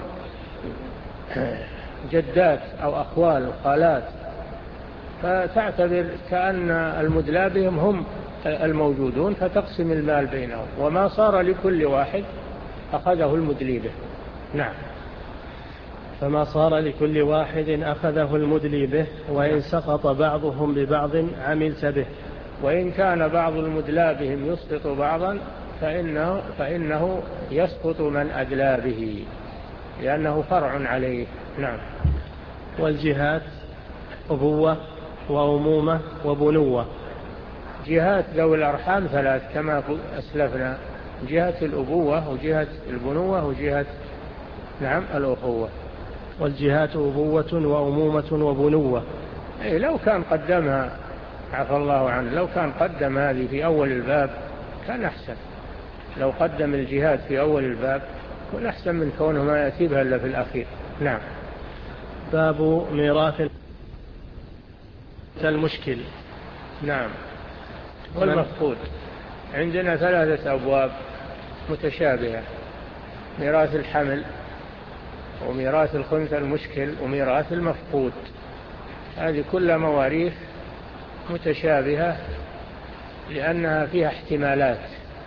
جدات أو أخوال وخالات، فتعتبر كأن المدلى بهم هم الموجودون، فتقسم المال بينهم، وما صار لكل واحد أخذه المدلي به. نعم. فما صار لكل واحد أخذه المدلي به، وإن سقط بعضهم ببعض عملت به. وإن كان بعض المدلى بهم يسقط بعضا فإنه, فإنه يسقط من أدلى به، لأنه فرع عليه. نعم. والجهات أبوة وأمومة وبنوة. جهات ذوي الأرحام ثلاث كما أسلفنا: جهة الأبوة وجهة البنوة وجهة نعم الأخوة. والجهات أبوة وأمومة وبنوة. إيه، لو كان قدمها عفى الله عنه، لو كان قدم هذه في أول الباب كان أحسن. لو قدم الجهات في أول الباب كان أحسن من كونه ما يأتي بها إلا في الأخير. نعم. باب ميراث المشكل. نعم. والمفقود. عندنا ثلاثة أبواب متشابهة: ميراث الحمل، وميراث الخنثى المشكل، وميراث المفقود. هذه كلها مواريث متشابهة لأنها فيها احتمالات،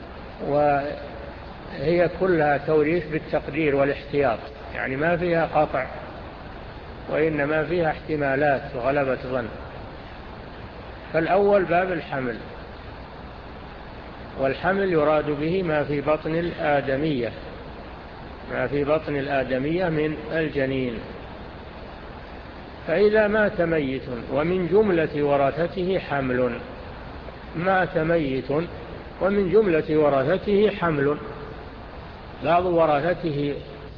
وهي كلها توريث بالتقدير والاحتياط، يعني ما فيها قطع وإنما فيها احتمالات وغلبة ظن. فالأول باب الحمل، والحمل يراد به ما في بطن الآدمية، ما في بطن الآدمية من الجنين. فإذا مات ميت ومن جملة ورثته حمل، مات ميت ومن جملة ورثته حمل، بعض ورثته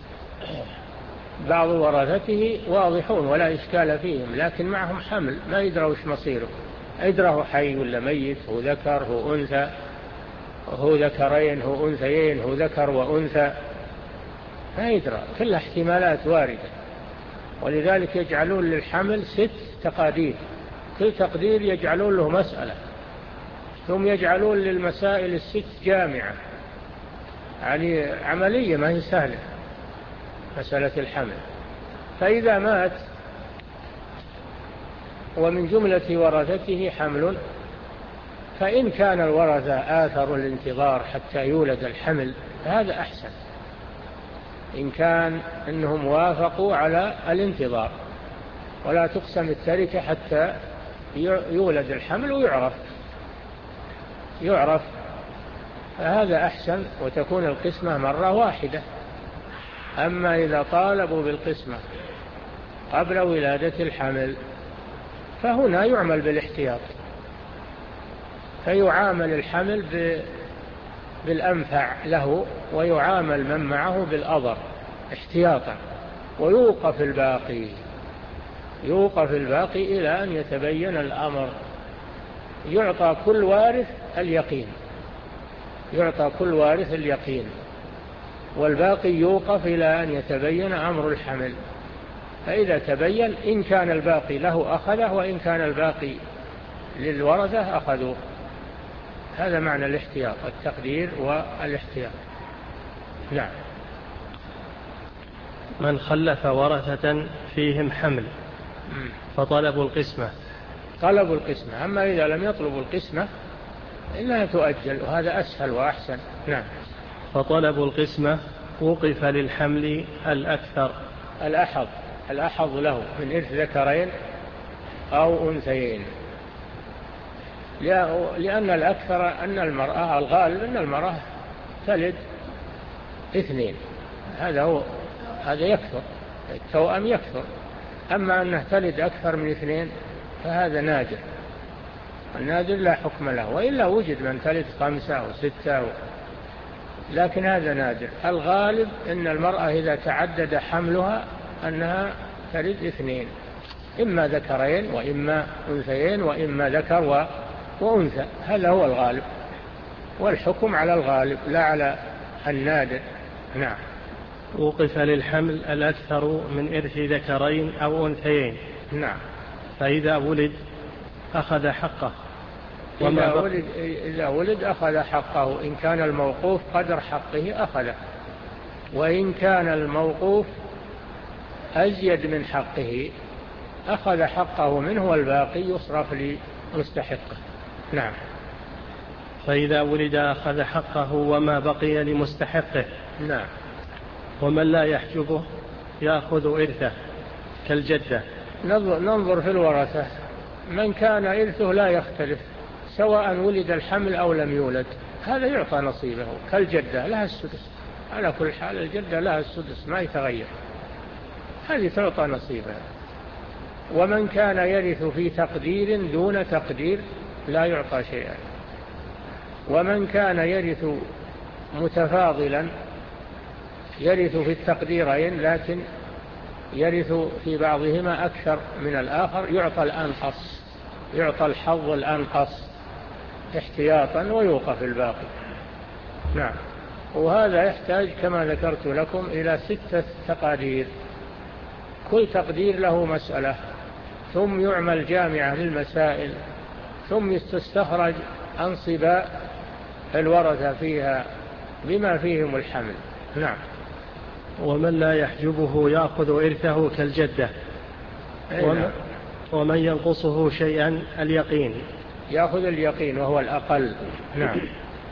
بعض ورثته واضحون ولا إشكال فيهم، لكن معهم حمل ما يدروا وش مصيره، يدراه حي ولا ميت، هو ذكر هو أنثى، هو ذكرين هو أنثيين، هو ذكر وأنثى، ما يدرى، كل احتمالات واردة. ولذلك يجعلون للحمل ست تقادير، كل تقدير يجعلون له مسألة، ثم يجعلون للمسائل الست جامعة، يعني عملية ما هي سهلة مسألة الحمل. فإذا مات ومن جملة ورثته حمل، فإن كان الورثة آثروا الانتظار حتى يولد الحمل فهذا أحسن، إن كان أنهم وافقوا على الانتظار، ولا تقسم التركة حتى يولد الحمل ويعرف يعرف فهذا أحسن، وتكون القسمة مرة واحدة. أما إذا طالبوا بالقسمة قبل ولادة الحمل فهنا يعمل بالاحتياط، فيعامل الحمل بالأنفع له، ويعامل من معه بالأضر احتياطا، ويوقف الباقي يوقف الباقي إلى أن يتبين الأمر. يعطى كل وارث اليقين يعطى كل وارث اليقين والباقي يوقف إلى أن يتبين أمر الحمل. فإذا تبين إن كان الباقي له أخذه، وإن كان الباقي للورثة أخذوه. هذا معنى الاحتياط، التقدير والاحتياط. نعم. من خلف ورثة فيهم حمل فطلبوا القسمة. طلبوا القسمة، أما إذا لم يطلبوا القسمة إنها تؤجل، وهذا أسهل وأحسن. نعم. فطلبوا القسمة وقف للحمل الأكثر الأحظ الأحظ له من إرث ذكرين أو أنثيين، لأن الأكثر أن المرأة، الغالب أن المرأة تلد اثنين، هذا هو هذا يكثر، التوأم يكثر. أما أنه تلد أكثر من اثنين فهذا نادر. النادر لا حكم له، وإلا وجد من تلد خمسة أو ستة أو، لكن هذا نادر. الغالب أن المرأة إذا تعدد حملها أنها تلد اثنين، إما ذكرين وإما أنثيين وإما ذكر وأنثى، هذا هو الغالب، والحكم على الغالب لا على النادر. نعم. وقف للحمل الأكثر من إرث ذكرين أو أنثيين. نعم. فإذا ولد أخذ حقه. إذا ولد, إذا ولد أخذ حقه، إن كان الموقوف قدر حقه أخذه، وإن كان الموقوف أزيد من حقه أخذ حقه منه، والباقي يصرف لمستحقه. نعم. فإذا ولد أخذ حقه وما بقي لمستحقه. نعم. ومن لا يحجبه يأخذ إرثه كالجدة. ننظر في الورثة، من كان إرثه لا يختلف سواء ولد الحمل أو لم يولد، هذا يعطى نصيبه كالجدة لها السدس، على كل حال الجدة لها السدس ما يتغير، هذه تعطى نصيبها. ومن كان يرث في تقدير دون تقدير لا يعطى شيئا. ومن كان يرث متفاضلا يرث في التقديرين لكن يرث في بعضهما أكثر من الآخر يعطى الأنقص، يعطى الحظ الأنقص احتياطا ويوقف الباقي. نعم. وهذا يحتاج كما ذكرت لكم إلى ستة تقادير، كل تقدير له مسألة، ثم يعمل جامعة للمسائل، ثم تستخرج أنصباء الورثة فيها بما فيهم الحمل. نعم. ومن لا يحجبه يأخذ إرثه كالجدة. ومن, ومن ينقصه شيئا اليقين يأخذ اليقين وهو الأقل. نعم.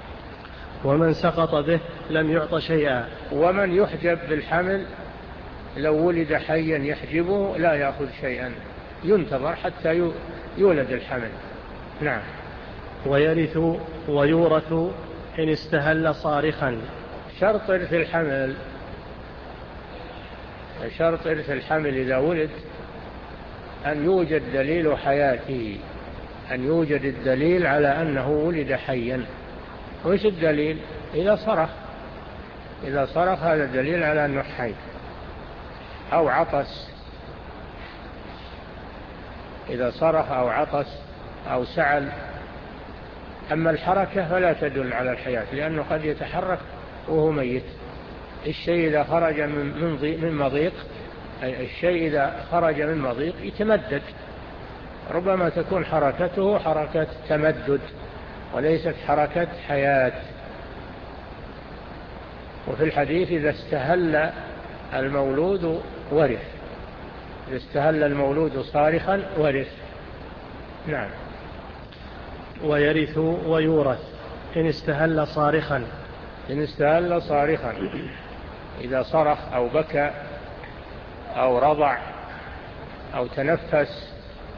ومن سقط به لم يعط شيئا. ومن يحجب بالحمل لو ولد حيا يحجبه لا يأخذ شيئا، ينتظر حتى يولد الحمل. نعم. ويرث ويورث إن استهل صارخا. شرط إرث الحمل، شرط إرث الحمل إذا ولد أن يوجد دليل حياته، أن يوجد الدليل على أنه ولد حيا. وإيش الدليل؟ إذا صرخ، إذا صرخ هذا دليل على أنه حي، أو عطس، إذا صرخ أو عطس أو سعل. أما الحركة فلا تدل على الحياة، لأنه قد يتحرك وهو ميت. الشيء إذا خرج من مضيق، الشيء إذا خرج من مضيق يتمدد، ربما تكون حركته حركة تمدد وليست حركة حياة. وفي الحديث إذا استهل المولود ورث، إذا استهل المولود صارخا ورث. نعم. ويرث ويورث إن استهل صارخا. إن استهل صارخا، إذا صرخ أو بكى أو رضع أو تنفس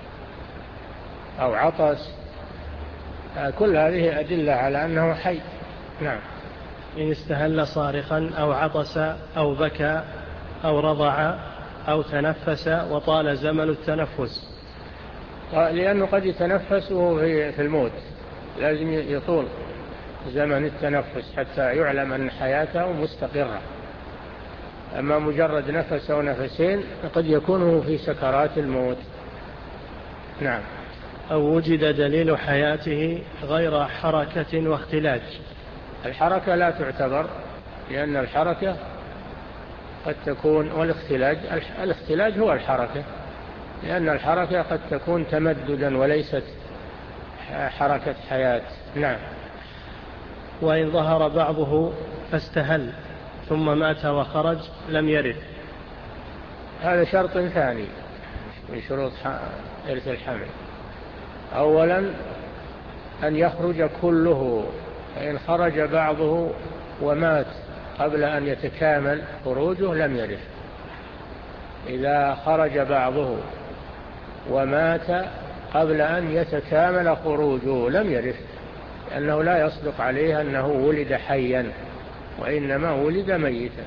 أو عطس، كل هذه أدلة على أنه حي. نعم. إن استهل صارخا أو عطس أو بكى أو رضع أو تنفس وطال زمن التنفس. لأنه قد يتنفس وهو في الموت، لازم يطول زمن التنفس حتى يعلم أن حياته مستقرة. أما مجرد نفس أو نفسين قد يكون في سكرات الموت. نعم. أو وجد دليل حياته غير حركة واختلاج. الحركة لا تعتبر، لأن الحركة قد تكون، والاختلاج، الاختلاج هو الحركة، لأن الحركة قد تكون تمددا وليست حركة حياة. نعم. وإن ظهر بعضه فاستهل ثم مات وخرج لم يرث. هذا شرط ثاني من شروط إرث الحمل. أولا أن يخرج كله، فإن خرج بعضه ومات قبل أن يتكامل خروجه لم يرث. إذا خرج بعضه ومات قبل أن يتكامل خروجه لم يرث، لأنه لا يصدق عليه أنه ولد حيا، وإنما ولد ميتا.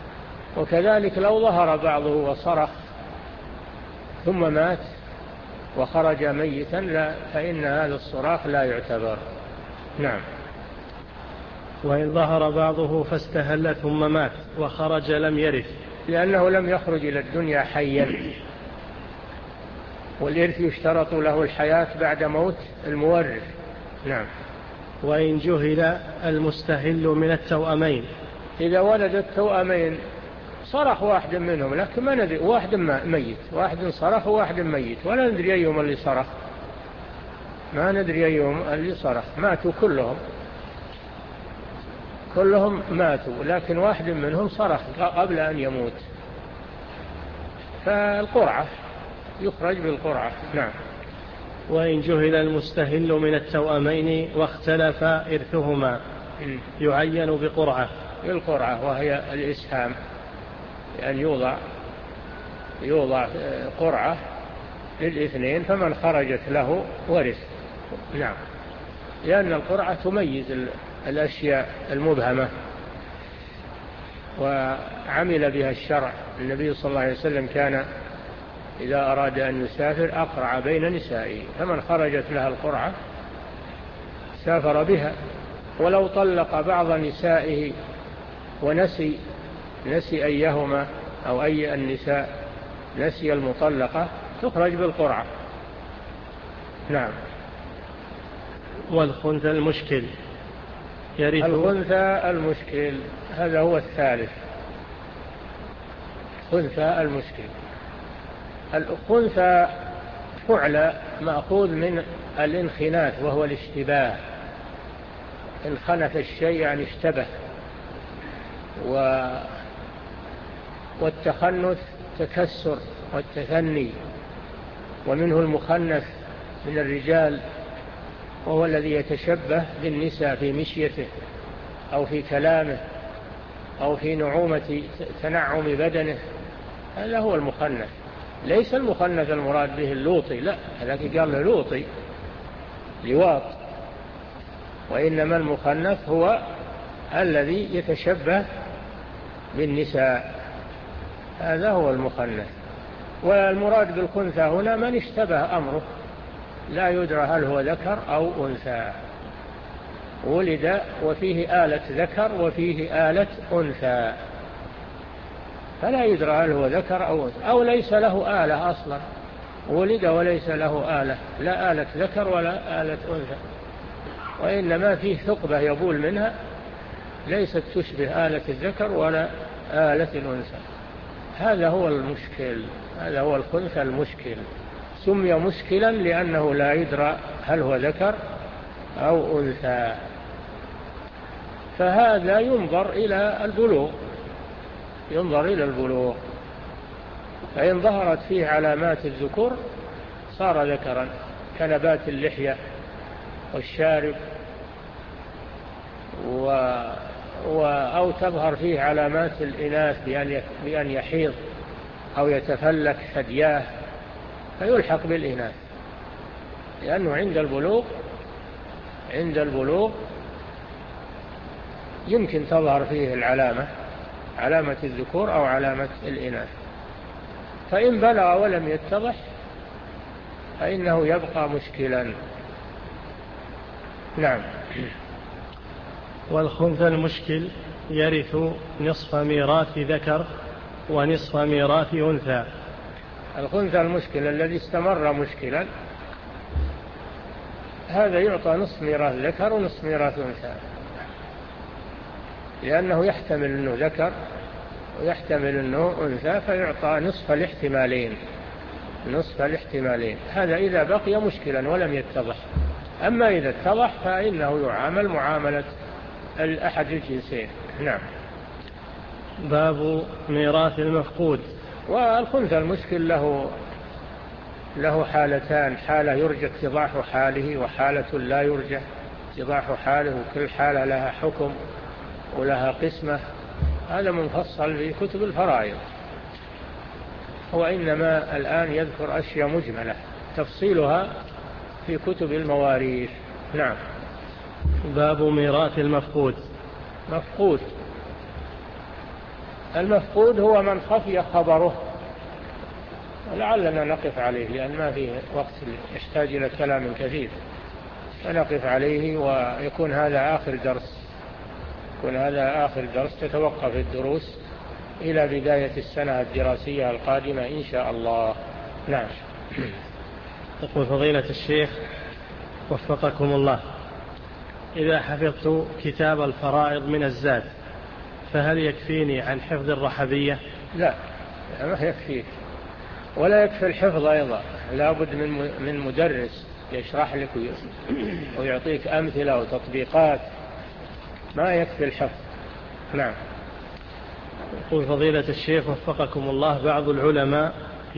وكذلك لو ظهر بعضه وصرخ ثم مات وخرج ميتا لا فإن هذا الصراخ لا يعتبر. نعم. وإن ظهر بعضه فاستهل ثم مات وخرج لم يرث، لأنه لم يخرج إلى الدنيا حيا، والإرث يشترط له الحياة بعد موت المورث. نعم. وإن جهل المستهل من التوأمين، إذا ولد التوأمين صرخ واحد منهم لكن ما ندري، واحد ميت، واحد صرخ وواحد ميت، ولا ندري أيهم اللي صرخ، ما ندري أيهم اللي صرخ، ماتوا كلهم كلهم ماتوا، لكن واحد منهم صرخ قبل أن يموت، فالقرعة يخرج بالقرعة. نعم. وإن جهل المستهل من التوأمين واختلف إرثهما يعين بقرعة. بالقرعة وهي الإسهام، يعني يوضع يوضع قرعة للاثنين فمن خرجت له ورث. نعم. لأن القرعة تميز الأشياء المبهمة وعمل بها الشرع. النبي صلى الله عليه وسلم كان إذا أراد أن يسافر أقرع بين نسائه، فمن خرجت لها القرعة سافر بها. ولو طلق بعض نسائه ونسي نسي أيهما أو أي النساء نسي المطلقة تخرج بالقرعة. نعم. والخنثى المشكل يرث. الخنثى المشكل هذا هو الثالث. خنثى المشكل، الخنثى فعل مأخوذ من الانخناث وهو الاشتباه. انخنث الشيء يعني اشتبه، و والتخنث تكسر والتثني. ومنه المخنث من الرجال وهو الذي يتشبه بالنساء في مشيته أو في كلامه أو في نعومة تنعم بدنه، هذا هو المخنث. ليس المخنث المراد به اللوطي، لا، هذاك قال له لوطي لواط، وإنما المخنث هو الذي يتشبه بالنساء، هذا هو المخنث. والمراد بالخنثى هنا من اشتبه أمره، لا يدرى هل هو ذكر أو أنثى، ولد وفيه آلة ذكر وفيه آلة أنثى، فلا يدرى هل هو ذكر أو أنثى، أو ليس له آلة أصلا، ولد وليس له آلة، لا آلة ذكر ولا آلة أنثى، وإنما فيه ثقبة يبول منها ليست تشبه آلة الذكر ولا آلة الأنثى. هذا هو المشكل، هذا هو الخنثى المشكل. سمي مشكلا لأنه لا يدرى هل هو ذكر أو أنثى. فهذا ينظر إلى البلوغ، ينظر إلى البلوغ، فإن ظهرت فيه علامات الذكور صار ذكرا كنبات اللحية والشارب، و... و... أو تظهر فيه علامات الإناث بأن, بأن يحيض أو يتفلك ثدياه فيلحق بالإناث، لأنه عند البلوغ عند البلوغ يمكن تظهر فيه العلامة، علامة الذكور أو علامة الإناث، فإن بلغ ولم يتضح فإنه يبقى مشكلا. نعم. والخنثى المشكل يرث نصف ميراث ذكر ونصف ميراث أنثى. الخنثى المشكل الذي استمر مشكلا هذا يعطى نصف ميراث ذكر ونصف ميراث أنثى، لأنه يحتمل أنه ذكر ويحتمل أنه أنثى، فيعطى نصف الاحتمالين، نصف الاحتمالين. هذا إذا بقي مشكلا ولم يتضح. أما إذا اتضح فإنه يعامل معاملة أحد الجنسين. نعم. باب ميراث المفقود. والخنثى المشكل له له حالتان، حالة يرجى اتضاح حاله وحالة لا يرجى اتضاح حاله، وكل حالة لها حكم ولها قسمة. هذا منفصل في كتب الفرائض، وإنما الآن يذكر أشياء مجملة تفصيلها في كتب المواريث. نعم. باب ميراث المفقود. مفقود، المفقود هو من خفي خبره لعلنا نقف عليه لأن ما فيه وقت يحتاج إلى كلام كثير، فنقف عليه ويكون هذا آخر درس، يكون هذا آخر درس، تتوقف الدروس إلى بداية السنة الدراسية القادمة إن شاء الله. نعم. يقول فضيلة الشيخ وفقكم الله: إذا حفظت كتاب الفرائض من الزاد فهل يكفيني عن حفظ الرحبية؟ لا، ما يكفيك، ولا يكفي الحفظ أيضا، لا بد من من مدرس يشرح لك ويعطيك أمثلة وتطبيقات، ما يكفي الحفظ. نعم. يقول فضيلة الشيخ وفقكم الله: بعض العلماء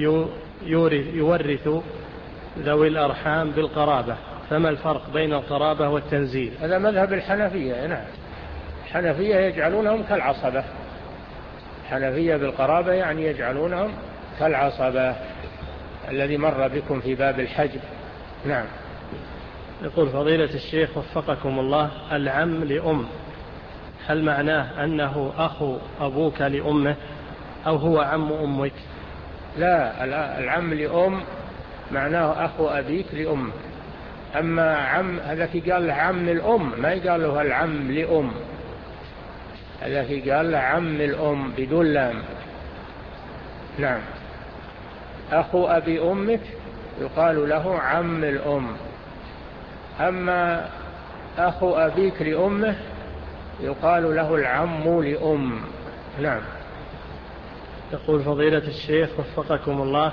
يورث ذوي الأرحام بالقرابة، فما الفرق بين القرابة والتنزيل؟ هذا مذهب الحنفية. نعم، الحنفية يجعلونهم كالعصبة، الحنفية بالقرابة يعني يجعلونهم كالعصبة الذي مر بكم في باب الحجب. نعم. يقول فضيلة الشيخ وفقكم الله: العم لأم، هل معناه أنه أخو أبوك لأمه أو هو عم أمك؟ لا، العم لأم معناه أخو أبيك لأم، أما عم هذا في قال له عم الأم، ما يقال له العم لأم، هذا في قال له عم الأم بدون لام. نعم. أخو أبي أمك يقال له عم الأم، أما أخو أبيك لأمه يقال له العم لأم. نعم. يقول فضيلة الشيخ وفقكم الله: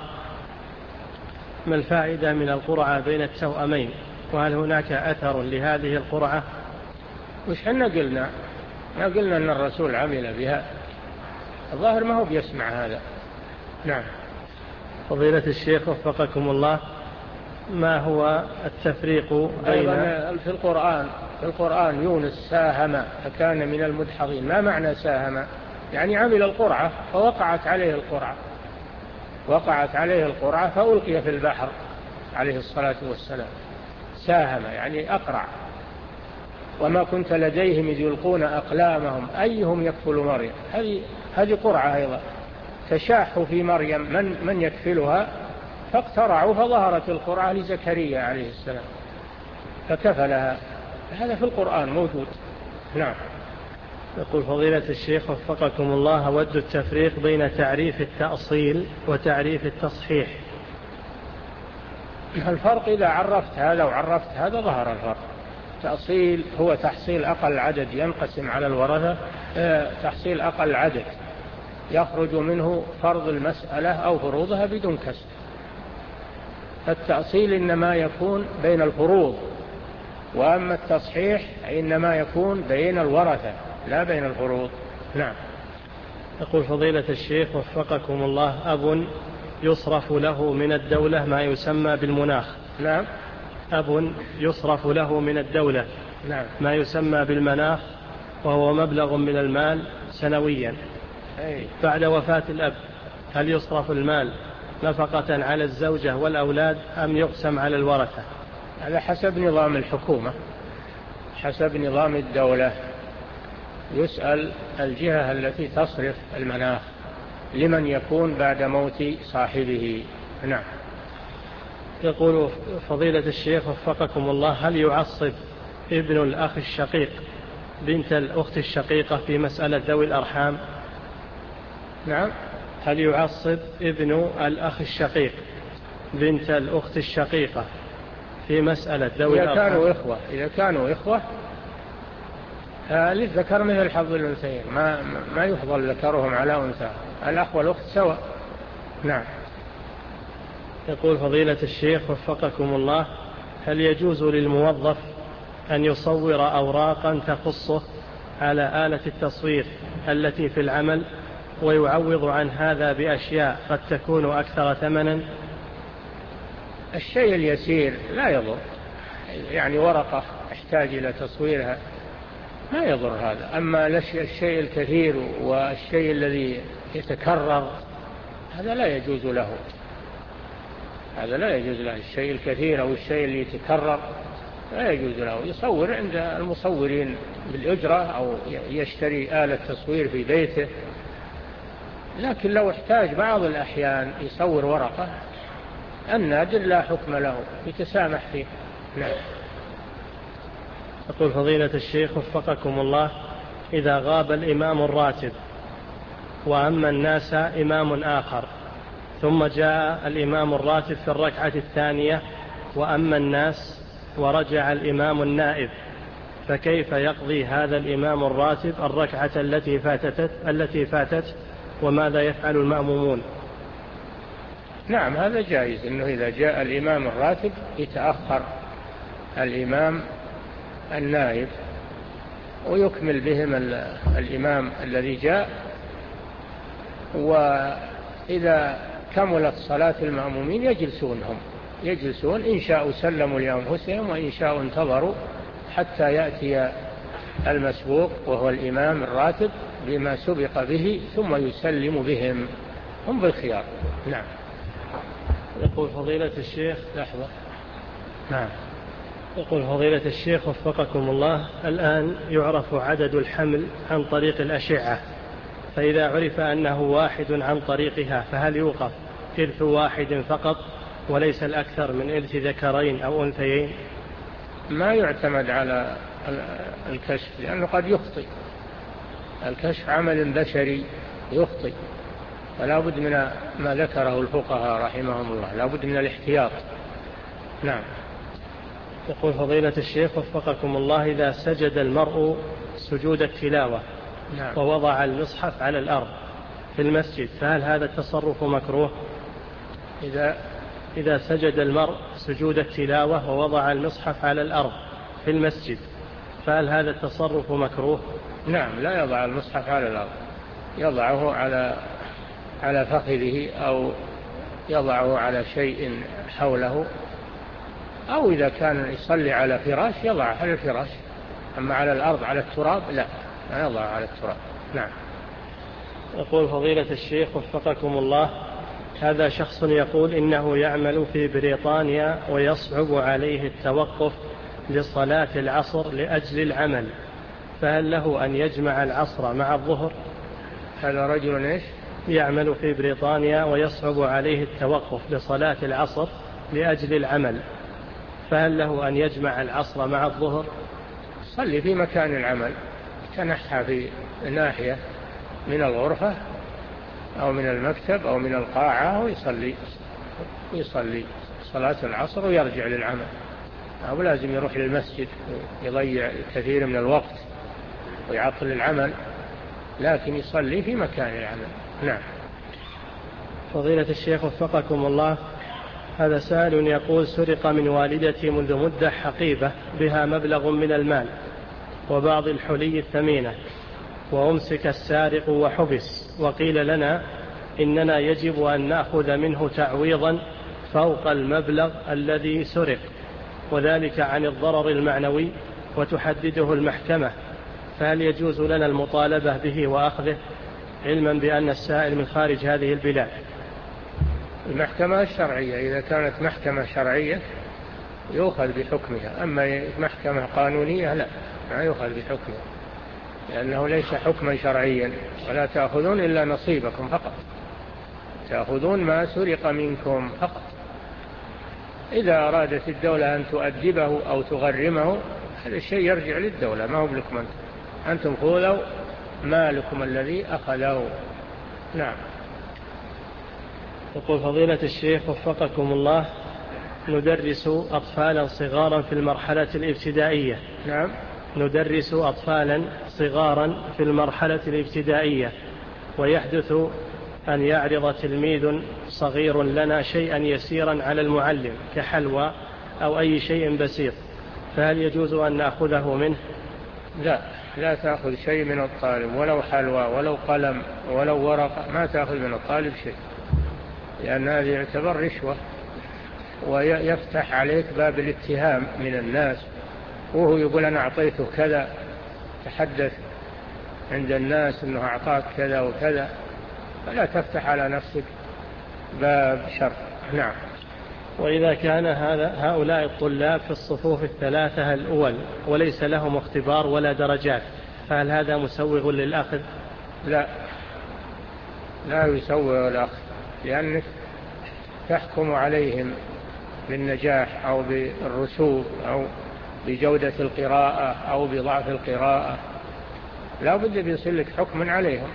ما الفائدة من القرعة بين التوأمين، وهل هناك أثر لهذه القرعة؟ وش حنا قلنا؟ ما قلنا أن الرسول عمل بها، الظاهر ما هو بيسمع هذا. نعم. فضيلة الشيخ وفقكم الله: ما هو التفريق بين في القرآن في القرآن يونس ساهم فكان من المدحضين، ما معنى ساهم؟ يعني عمل القرعة فوقعت عليه القرعة، وقعت عليه القرعة فألقي في البحر عليه الصلاة والسلام. ساهم يعني أقرع. وما كنت لديهم إذ يلقون أقلامهم أيهم يكفل مريم، هذه هذه قرعة أيضا، تشاحوا في مريم من من يكفلها، فاقترعوا فظهرت القرعة لزكريا عليه السلام فكفلها. هذا في القرآن موجود. نعم. يقول فضيلة الشيخ وفقكم الله: أود التفريق بين تعريف التأصيل وتعريف التصحيح. الفرق إذا عرفت هذا وعرفت هذا ظهر الفرق. تأصيل هو تحصيل أقل عدد ينقسم على الورثة، تحصيل أقل عدد يخرج منه فرض المسألة أو فروضها بدون كسر. التأصيل إنما يكون بين الفروض، وأما التصحيح إنما يكون بين الورثة لا بين الفروض. نعم. يقول فضيلة الشيخ وفقكم الله: أب يصرف له من الدولة ما يسمى بالمناخ. نعم. أب يصرف له من الدولة نعم. ما يسمى بالمناخ، وهو مبلغ من المال سنويا. أي. بعد وفاة الأب هل يصرف المال نفقة على الزوجة والأولاد أم يقسم على الورثة؟ على حسب نظام الحكومة، حسب نظام الدولة. يسأل الجهة التي تصرف المناخ لمن يكون بعد موت صاحبه. نعم. يقول فضيلة الشيخ وفقكم الله: هل يعصب ابن الأخ الشقيق بنت الأخت الشقيقة في مسألة ذوي الأرحام؟ نعم. هل يعصب ابن الأخ الشقيق بنت الأخت الشقيقة في مسألة ذوي إذا الأرحام؟ كانوا إخوة إذا كانوا إخوة للذكر مثل حظ الأنثيين، ما ما يفضل ذكرهم على أنثى، الأخ والأخت سواء. نعم. يقول فضيلة الشيخ وفقكم الله: هل يجوز للموظف أن يصور أوراقا تخصه على آلة التصوير التي في العمل ويعوض عن هذا بأشياء قد تكون أكثر ثمنا؟ الشيء اليسير لا يضر، يعني ورقة يحتاج إلى تصويرها ما يضر هذا. أما الشيء الكثير والشيء الذي يتكرر هذا لا يجوز له، هذا لا يجوز له. الشيء الكثير أو الشيء اللي يتكرر لا يجوز له. يصور عند المصورين بالأجرة أو يشتري آلة تصوير في بيته لكن لو احتاج بعض الأحيان يصور ورقة، النادر لا حكم له، يتسامح فيه. نعم. يقول فضيلة الشيخ وفقكم الله: إذا غاب الإمام الراتب وأما الناس إمام آخر، ثم جاء الإمام الراتب في الركعة الثانية وأما الناس ورجع الإمام النائب، فكيف يقضي هذا الإمام الراتب الركعة التي فاتت التي فاتت وماذا يفعل المأمومون؟ نعم، هذا جائز، إنه إذا جاء الإمام الراتب يتأخر الإمام النائب ويكمل بهم الإمام الذي جاء، وإذا كملت صلاة المأمومين يجلسون هم يجلسون إن شاءوا سلموا لأنفسهم وإن شاءوا انتظروا حتى يأتي المسبوق وهو الإمام الراتب بما سبق به ثم يسلم بهم، هم بالخيار. نعم. يقول فضيلة الشيخ لحظة. نعم. يقول فضيلة الشيخ وفقكم الله: الآن يعرف عدد الحمل عن طريق الأشعة، فإذا عرف أنه واحد عن طريقها فهل يوقف إرث واحد فقط وليس الأكثر من إرث ذكرين أو أنثيين؟ ما يعتمد على الكشف لأنه قد يخطئ، الكشف عمل بشري يخطئ، فلا بد من ما ذكره الفقهاء رحمهم الله، لا بد من الاحتياط. نعم. يقول فضيلة الشيخ وفقكم الله: إذا سجد المرء سجود التلاوة نعم. ووضع المصحف على الأرض في المسجد، فهل هذا التصرف مكروه؟ إذا إذا سجد المرء سجود التلاوة ووضع المصحف على الأرض في المسجد، فهل هذا التصرف مكروه؟ نعم، لا يضع المصحف على الأرض، يضعه على على فخذه أو يضعه على شيء حوله، أو إذا كان يصلي على فراش يضعه على الفراش، أما على الأرض على التراب لا، لا يضعه على التراب. نعم. يقول فضيلة الشيخ وفقكم الله: هذا شخص يقول إنه يعمل في بريطانيا ويصعب عليه التوقف لصلاة العصر لأجل العمل، فهل له أن يجمع العصر مع الظهر؟ هذا رجل إيش؟ يعمل في بريطانيا ويصعب عليه التوقف لصلاة العصر لأجل العمل، فهل له أن يجمع العصر مع الظهر؟ صلي في مكان العمل، تنحى في ناحية من الغرفة أو من المكتب أو من القاعة ويصلي يصلي صلاة العصر ويرجع للعمل، أو لازم يروح للمسجد يضيع كثير من الوقت ويعطل العمل، لكن يصلي في مكان العمل. نعم. فضيلة الشيخ وفقكم الله: هذا سائل يقول: سرق من والدتي منذ مدة حقيبة بها مبلغ من المال وبعض الحلي الثمينة، وأمسك السارق وحبس، وقيل لنا إننا يجب أن نأخذ منه تعويضا فوق المبلغ الذي سرق، وذلك عن الضرر المعنوي وتحدده المحكمة، فهل يجوز لنا المطالبة به وأخذه، علما بأن السائل من خارج هذه البلاد؟ المحكمة الشرعية إذا كانت محكمة شرعية يؤخذ بحكمها، أما محكمة قانونية لا، ما يؤخذ بحكمها، لأنه ليس حكما شرعيا. ولا تأخذون إلا نصيبكم فقط، تأخذون ما سرق منكم فقط. إذا أرادت الدولة أن تؤدبه أو تغرمه هذا الشيء يرجع للدولة، ما هو لكم أنتم، أنتم خذوا مالكم الذي أخذوا. نعم. يقول فضيلة الشيخ وفقكم الله: ندرس أطفالا صغارا في المرحلة الابتدائية. نعم. ندرس أطفالا صغارا في المرحلة الابتدائية، ويحدث أن يعرض تلميذ صغير لنا شيئا يسيرا على المعلم كحلوى أو أي شيء بسيط، فهل يجوز أن نأخذه منه؟ لا، لا تأخذ شيء من الطالب، ولو حلوى ولو قلم ولو ورقة، ما تأخذ من الطالب شيء، لأن هذا يعتبر رشوة ويفتح عليك باب الاتهام من الناس، وهو يقول أنا أعطيته كذا، تحدث عند الناس أنه أعطاك كذا وكذا، فلا تفتح على نفسك باب شر. نعم. وإذا كان هذا هؤلاء الطلاب في الصفوف الثلاثة الأول وليس لهم اختبار ولا درجات، فهل هذا مسوغ للأخذ؟ لا، لا يسوي الأخ، لأنك تحكم عليهم بالنجاح أو بالرسوب أو بجودة القراءة أو بضعف القراءة، لا بد بيصل لك حكم عليهم،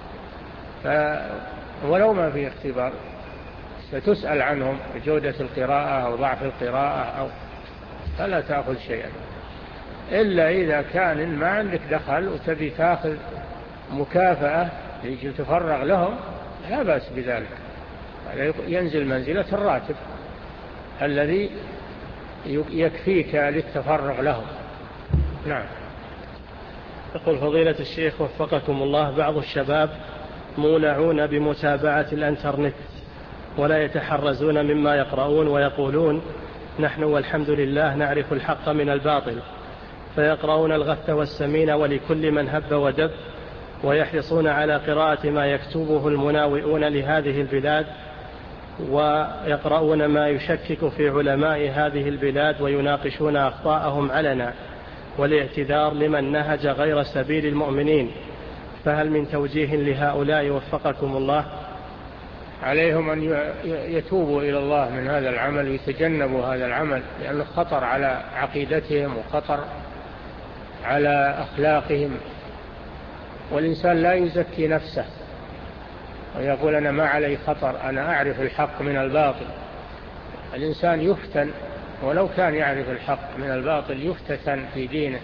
ولو ما في اختبار ستسأل عنهم بجودة القراءة أو ضعف القراءة، أو فلا تأخذ شيئا إلا إذا كان ما عندك دخل وتبي تأخذ مكافأة يجي تفرغ لهم، لا بأس بذلك، ينزل منزلة الراتب الذي يكفيك للتفرغ لهم. نعم. يقول فضيلة الشيخ وفقكم الله، بعض الشباب مولعون بمتابعة الانترنت ولا يتحرزون مما يقرؤون، ويقولون نحن والحمد لله نعرف الحق من الباطل، فيقرؤون الغث والسمين ولكل من هب ودب، ويحرصون على قراءة ما يكتبه المناوئون لهذه البلاد، ويقرؤون ما يشكك في علماء هذه البلاد، ويناقشون أخطاءهم علنا والاعتذار لمن نهج غير سبيل المؤمنين، فهل من توجيه لهؤلاء وفقكم الله؟ عليهم أن يتوبوا إلى الله من هذا العمل ويتجنبوا هذا العمل، لأنه خطر على عقيدتهم وخطر على أخلاقهم، والإنسان لا يزكي نفسه ويقول أنا ما علي خطر، أنا أعرف الحق من الباطل. الإنسان يفتن ولو كان يعرف الحق من الباطل، يفتتن في دينه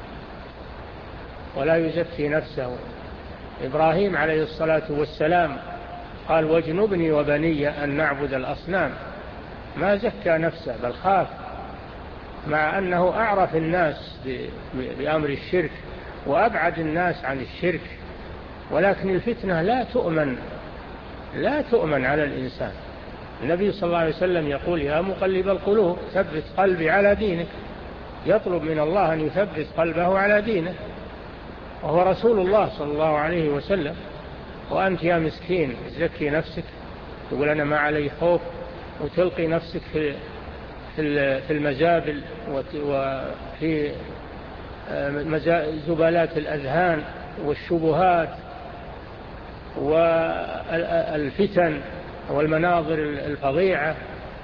ولا يزكي نفسه. إبراهيم عليه الصلاة والسلام قال واجنبني وبني أن نعبد الأصنام، ما زكى نفسه بل خاف، مع أنه أعرف الناس بأمر الشرك وأبعد الناس عن الشرك، ولكن الفتنة لا تؤمن لا تؤمن على الإنسان. النبي صلى الله عليه وسلم يقول يا مقلب القلوب ثبت قلبي على دينك، يطلب من الله أن يثبت قلبه على دينه، وهو رسول الله صلى الله عليه وسلم. وأنت يا مسكين تزكي نفسك تقول أنا ما علي خوف، وتلقي نفسك في في المزابل وفي زبالات الأذهان والشبهات والفتن والمناظر الفظيعة،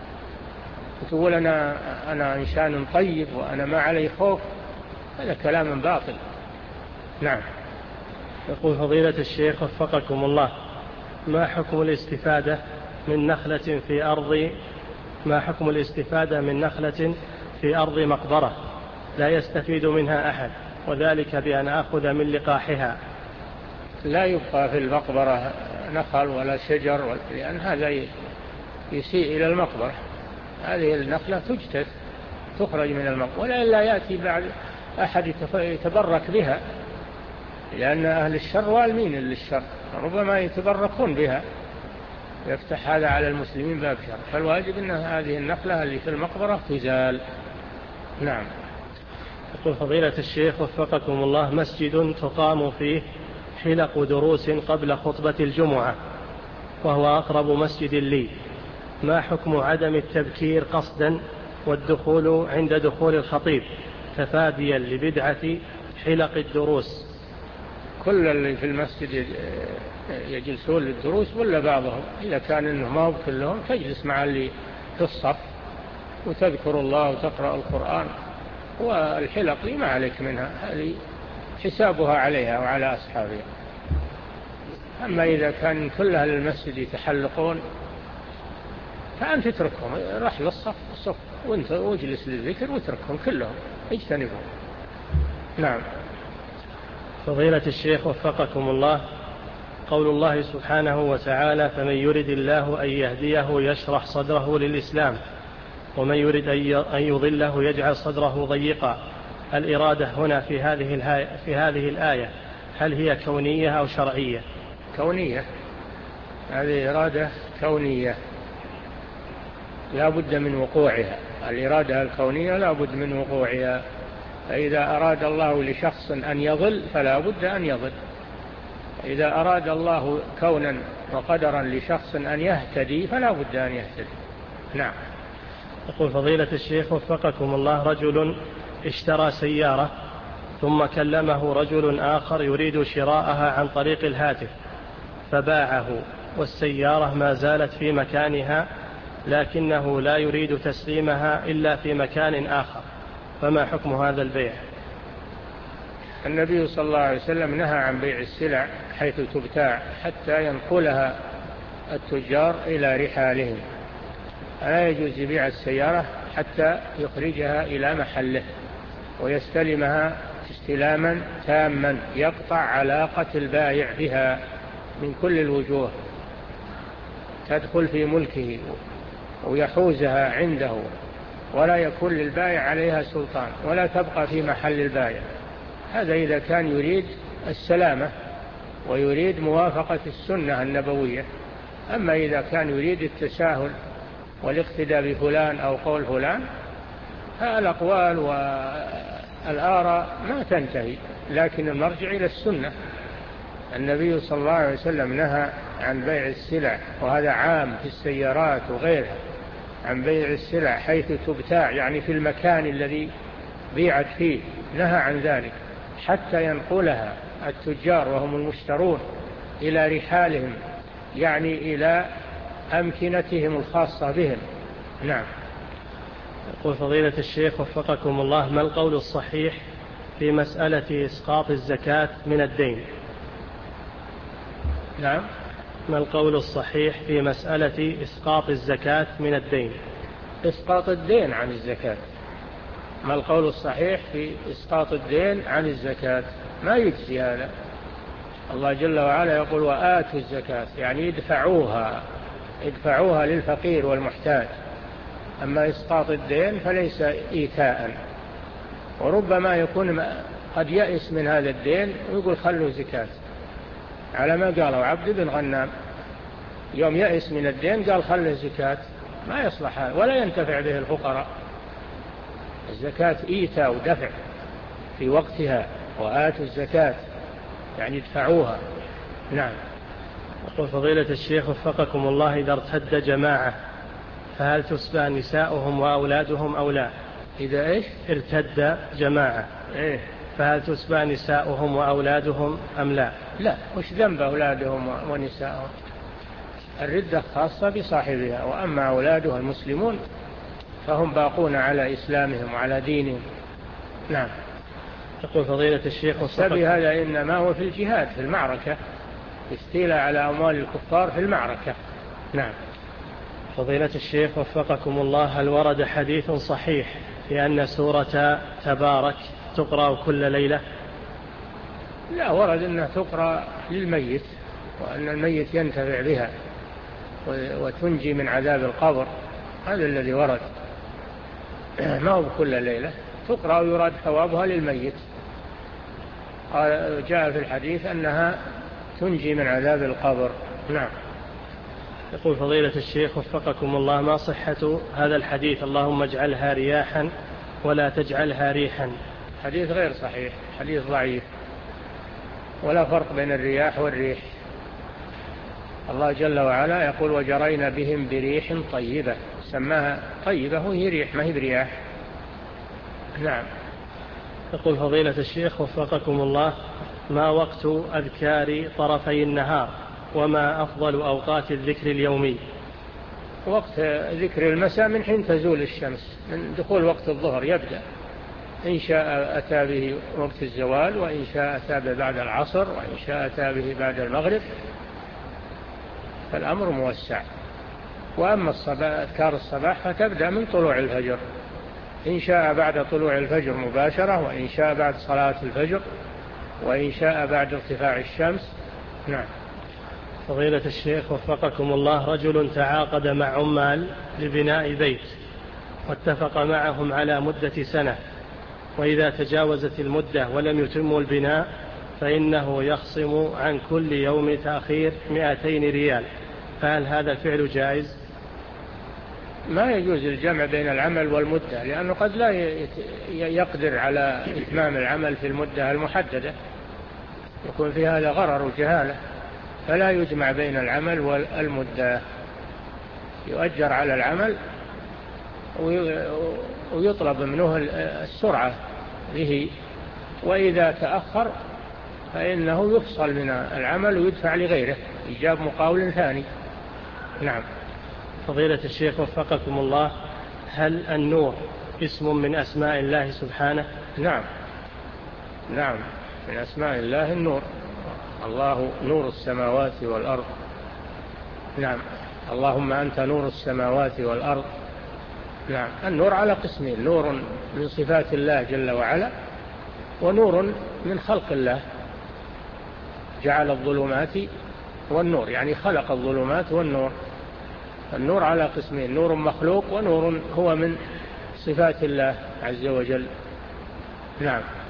وتقول أنا أنا إنسان طيب وأنا ما علي خوف، هذا كلام باطل. نعم. يقول فضيلة الشيخ وفقكم الله، ما حكم الاستفادة من نخلة في أرض ما حكم الاستفادة من نخلة في أرض مقبرة لا يستفيد منها أحد، وذلك بأن أخذ من لقاحها؟ لا يبقى في المقبرة نخل ولا شجر، لأن هذا يسيء إلى المقبرة. هذه النخلة تجتث تخرج من المقبرة، ولا لا يأتي بعد أحد يتبرك بها، لأن أهل الشر والمين للشر ربما يتبركون بها، يفتح هذا على المسلمين باب شر، فالواجب أن هذه النخلة اللي في المقبرة تزال. نعم. يقول فضيلة الشيخ وفقكم الله، مسجد تقام فيه حلق دروس قبل خطبة الجمعة وهو أقرب مسجد لي، ما حكم عدم التبكير قصدا والدخول عند دخول الخطيب تفاديا لبدعة حلق الدروس؟ كل اللي في المسجد يجلسون للدروس ولا بعضهم؟ إذا كان إنه ما هو كلهم تجلس مع اللي في الصف وتذكر الله وتقرأ القرآن، والحلق لي ما عليك منها، هذه حسابها عليها وعلى أصحابها. أما إذا كان كل أهل المسجد يتحلقون فأنت تتركهم، راح للصف الصف وانت واجلس للذكر وتركهم كلهم اجتنبهم. نعم. فضيلة الشيخ وفقكم الله، قول الله سبحانه وتعالى فمن يرد الله أن يهديه يشرح صدره للإسلام ومن يرد أن يضله يجعل صدره ضيقا، الإرادة هنا في هذه في هذه الآية هل هي كونية أو شرعية؟ كونية، هذه إرادة كونية لا بد من وقوعها، الإرادة الكونية لا بد من وقوعها. فإذا أراد الله لشخص أن يضل فلا بد أن يضل، إذا أراد الله كونا وقدرا لشخص أن يهتدي فلا بد أن يهتدي. نعم. يقول فضيلة الشيخ وفقكم الله، رجل اشترى سيارة ثم كلمه رجل آخر يريد شراءها عن طريق الهاتف فباعه والسيارة ما زالت في مكانها لكنه لا يريد تسليمها إلا في مكان آخر، فما حكم هذا البيع؟ النبي صلى الله عليه وسلم نهى عن بيع السلع حيث تبتاع حتى ينقلها التجار إلى رحالهم. لا يجوز بيع السيارة حتى يخرجها إلى محله ويستلمها استلاما تاما يقطع علاقة البائع بها من كل الوجوه، تدخل في ملكه ويحوزها عنده، ولا يكون للبائع عليها سلطان ولا تبقى في محل البائع. هذا إذا كان يريد السلامة ويريد موافقة السنة النبوية. أما إذا كان يريد التساهل والاقتداء بفلان أو قول فلان، فالأقوال والآراء ما تنتهي، لكن المرجع إلى السنة. النبي صلى الله عليه وسلم نهى عن بيع السلع، وهذا عام في السيارات وغيرها، عن بيع السلع حيث تبتاع، يعني في المكان الذي بيعت فيه، نهى عن ذلك حتى ينقلها التجار وهم المشترون إلى رحالهم، يعني إلى أمكنتهم الخاصة بهم. نعم. يقول فضيلة الشيخ وفقكم الله: ما القول الصحيح في مسألة إسقاط الزكاة من الدين؟ نعم. ما القول الصحيح في مسألة إسقاط الزكاة من الدين؟ إسقاط الدين عن الزكاة. ما القول الصحيح في إسقاط الدين عن الزكاة؟ ما يجزي هذا. الله جل وعلا يقول: وآتوا الزكاة، يعني يدفعوها يدفعوها للفقير والمحتاج. أما إسقاط الدين فليس إيتاء، وربما يكون قد يأس من هذا الدين ويقول خلوا زكاة، على ما قالوا عبد بن غنام، يوم يأس من الدين قال خلوا زكاة. ما يصلح هذا ولا ينتفع به الفقراء. الزكاة إيتاء ودفع في وقتها، وآتوا الزكاة يعني ادفعوها. نعم. يقول فضيلة الشيخ وفقكم الله: إذا ارتد جماعة فهل تسبى نساؤهم وأولادهم أو لا؟ إذا إيش؟ ارتد جماعة إيه؟ فهل تسبى نساؤهم وأولادهم أم لا؟ لا. وش ذنب أولادهم ونساؤهم؟ الردة خاصة بصاحبها، وأما أولادها المسلمون فهم باقون على إسلامهم وعلى دينهم. نعم. يقول فضيلة الشيخ السبب هذا إنما هو في الجهاد، في المعركة، استيلاء على أموال الكفار في المعركة. نعم. فضيلة الشيخ وفقكم الله: هل ورد حديث صحيح في أن سورة تبارك تقرأ كل ليلة؟ لا، ورد أنها تقرأ للميت، وأن الميت ينتفع بها وتنجي من عذاب القبر. هذا الذي ورد، ما هو كل ليلة تقرأ ويراد ثوابها للميت. جاء في الحديث أنها تنجي من عذاب القبر. نعم. يقول فضيلة الشيخ وفقكم الله: ما صحة هذا الحديث اللهم اجعلها رياحا ولا تجعلها ريحا؟ حديث غير صحيح، حديث ضعيف، ولا فرق بين الرياح والريح. الله جل وعلا يقول: وجرينا بهم بريح طيبة، سماها طيبة وهي ريح ما هي برياح. نعم. يقول فضيلة الشيخ وفقكم الله: ما وقت أذكار طرفي النهار، وما أفضل أوقات الذكر اليومي؟ وقت ذكر المساء من حين تزول الشمس، من دخول وقت الظهر يبدأ، إن شاء أتى به وقت الزوال، وإن شاء أتى به بعد العصر، وإن شاء أتى به بعد المغرب، فالأمر موسع. وأما الصباح، أذكار الصباح فتبدأ من طلوع الفجر، إن شاء بعد طلوع الفجر مباشرة، وإن شاء بعد صلاة الفجر، وإن شاء بعد ارتفاع الشمس. نعم. فضيلة الشيخ وفقكم الله: رجل تعاقد مع عمال لبناء بيت واتفق معهم على مدة سنة، وإذا تجاوزت المدة ولم يتموا البناء فإنه يخصم عن كل يوم تأخير مئتين ريال، فهل هذا الفعل جائز؟ ما يجوز الجمع بين العمل والمدة، لأنه قد لا يقدر على إتمام العمل في المدة المحددة، يكون في هذا غرر وجهالة، فلا يجمع بين العمل والمدة، يؤجر على العمل ويطلب منه السرعة به، وإذا تأخر فإنه يفصل من العمل ويدفع لغيره. إيجاب مقاول ثاني. نعم. فضيلة الشيخ وفقكم الله، هل النور اسم من أسماء الله سبحانه؟ نعم نعم من أسماء الله النور. الله نور السماوات والأرض. نعم. اللهم أنت نور السماوات والأرض. نعم. النور على قسمين: نور من صفات الله جل وعلا، ونور من خلق الله. جعل الظلمات والنور، يعني خلق الظلمات والنور. النور على قسمين: نور مخلوق ونور هو من صفات الله عز وجل. نعم.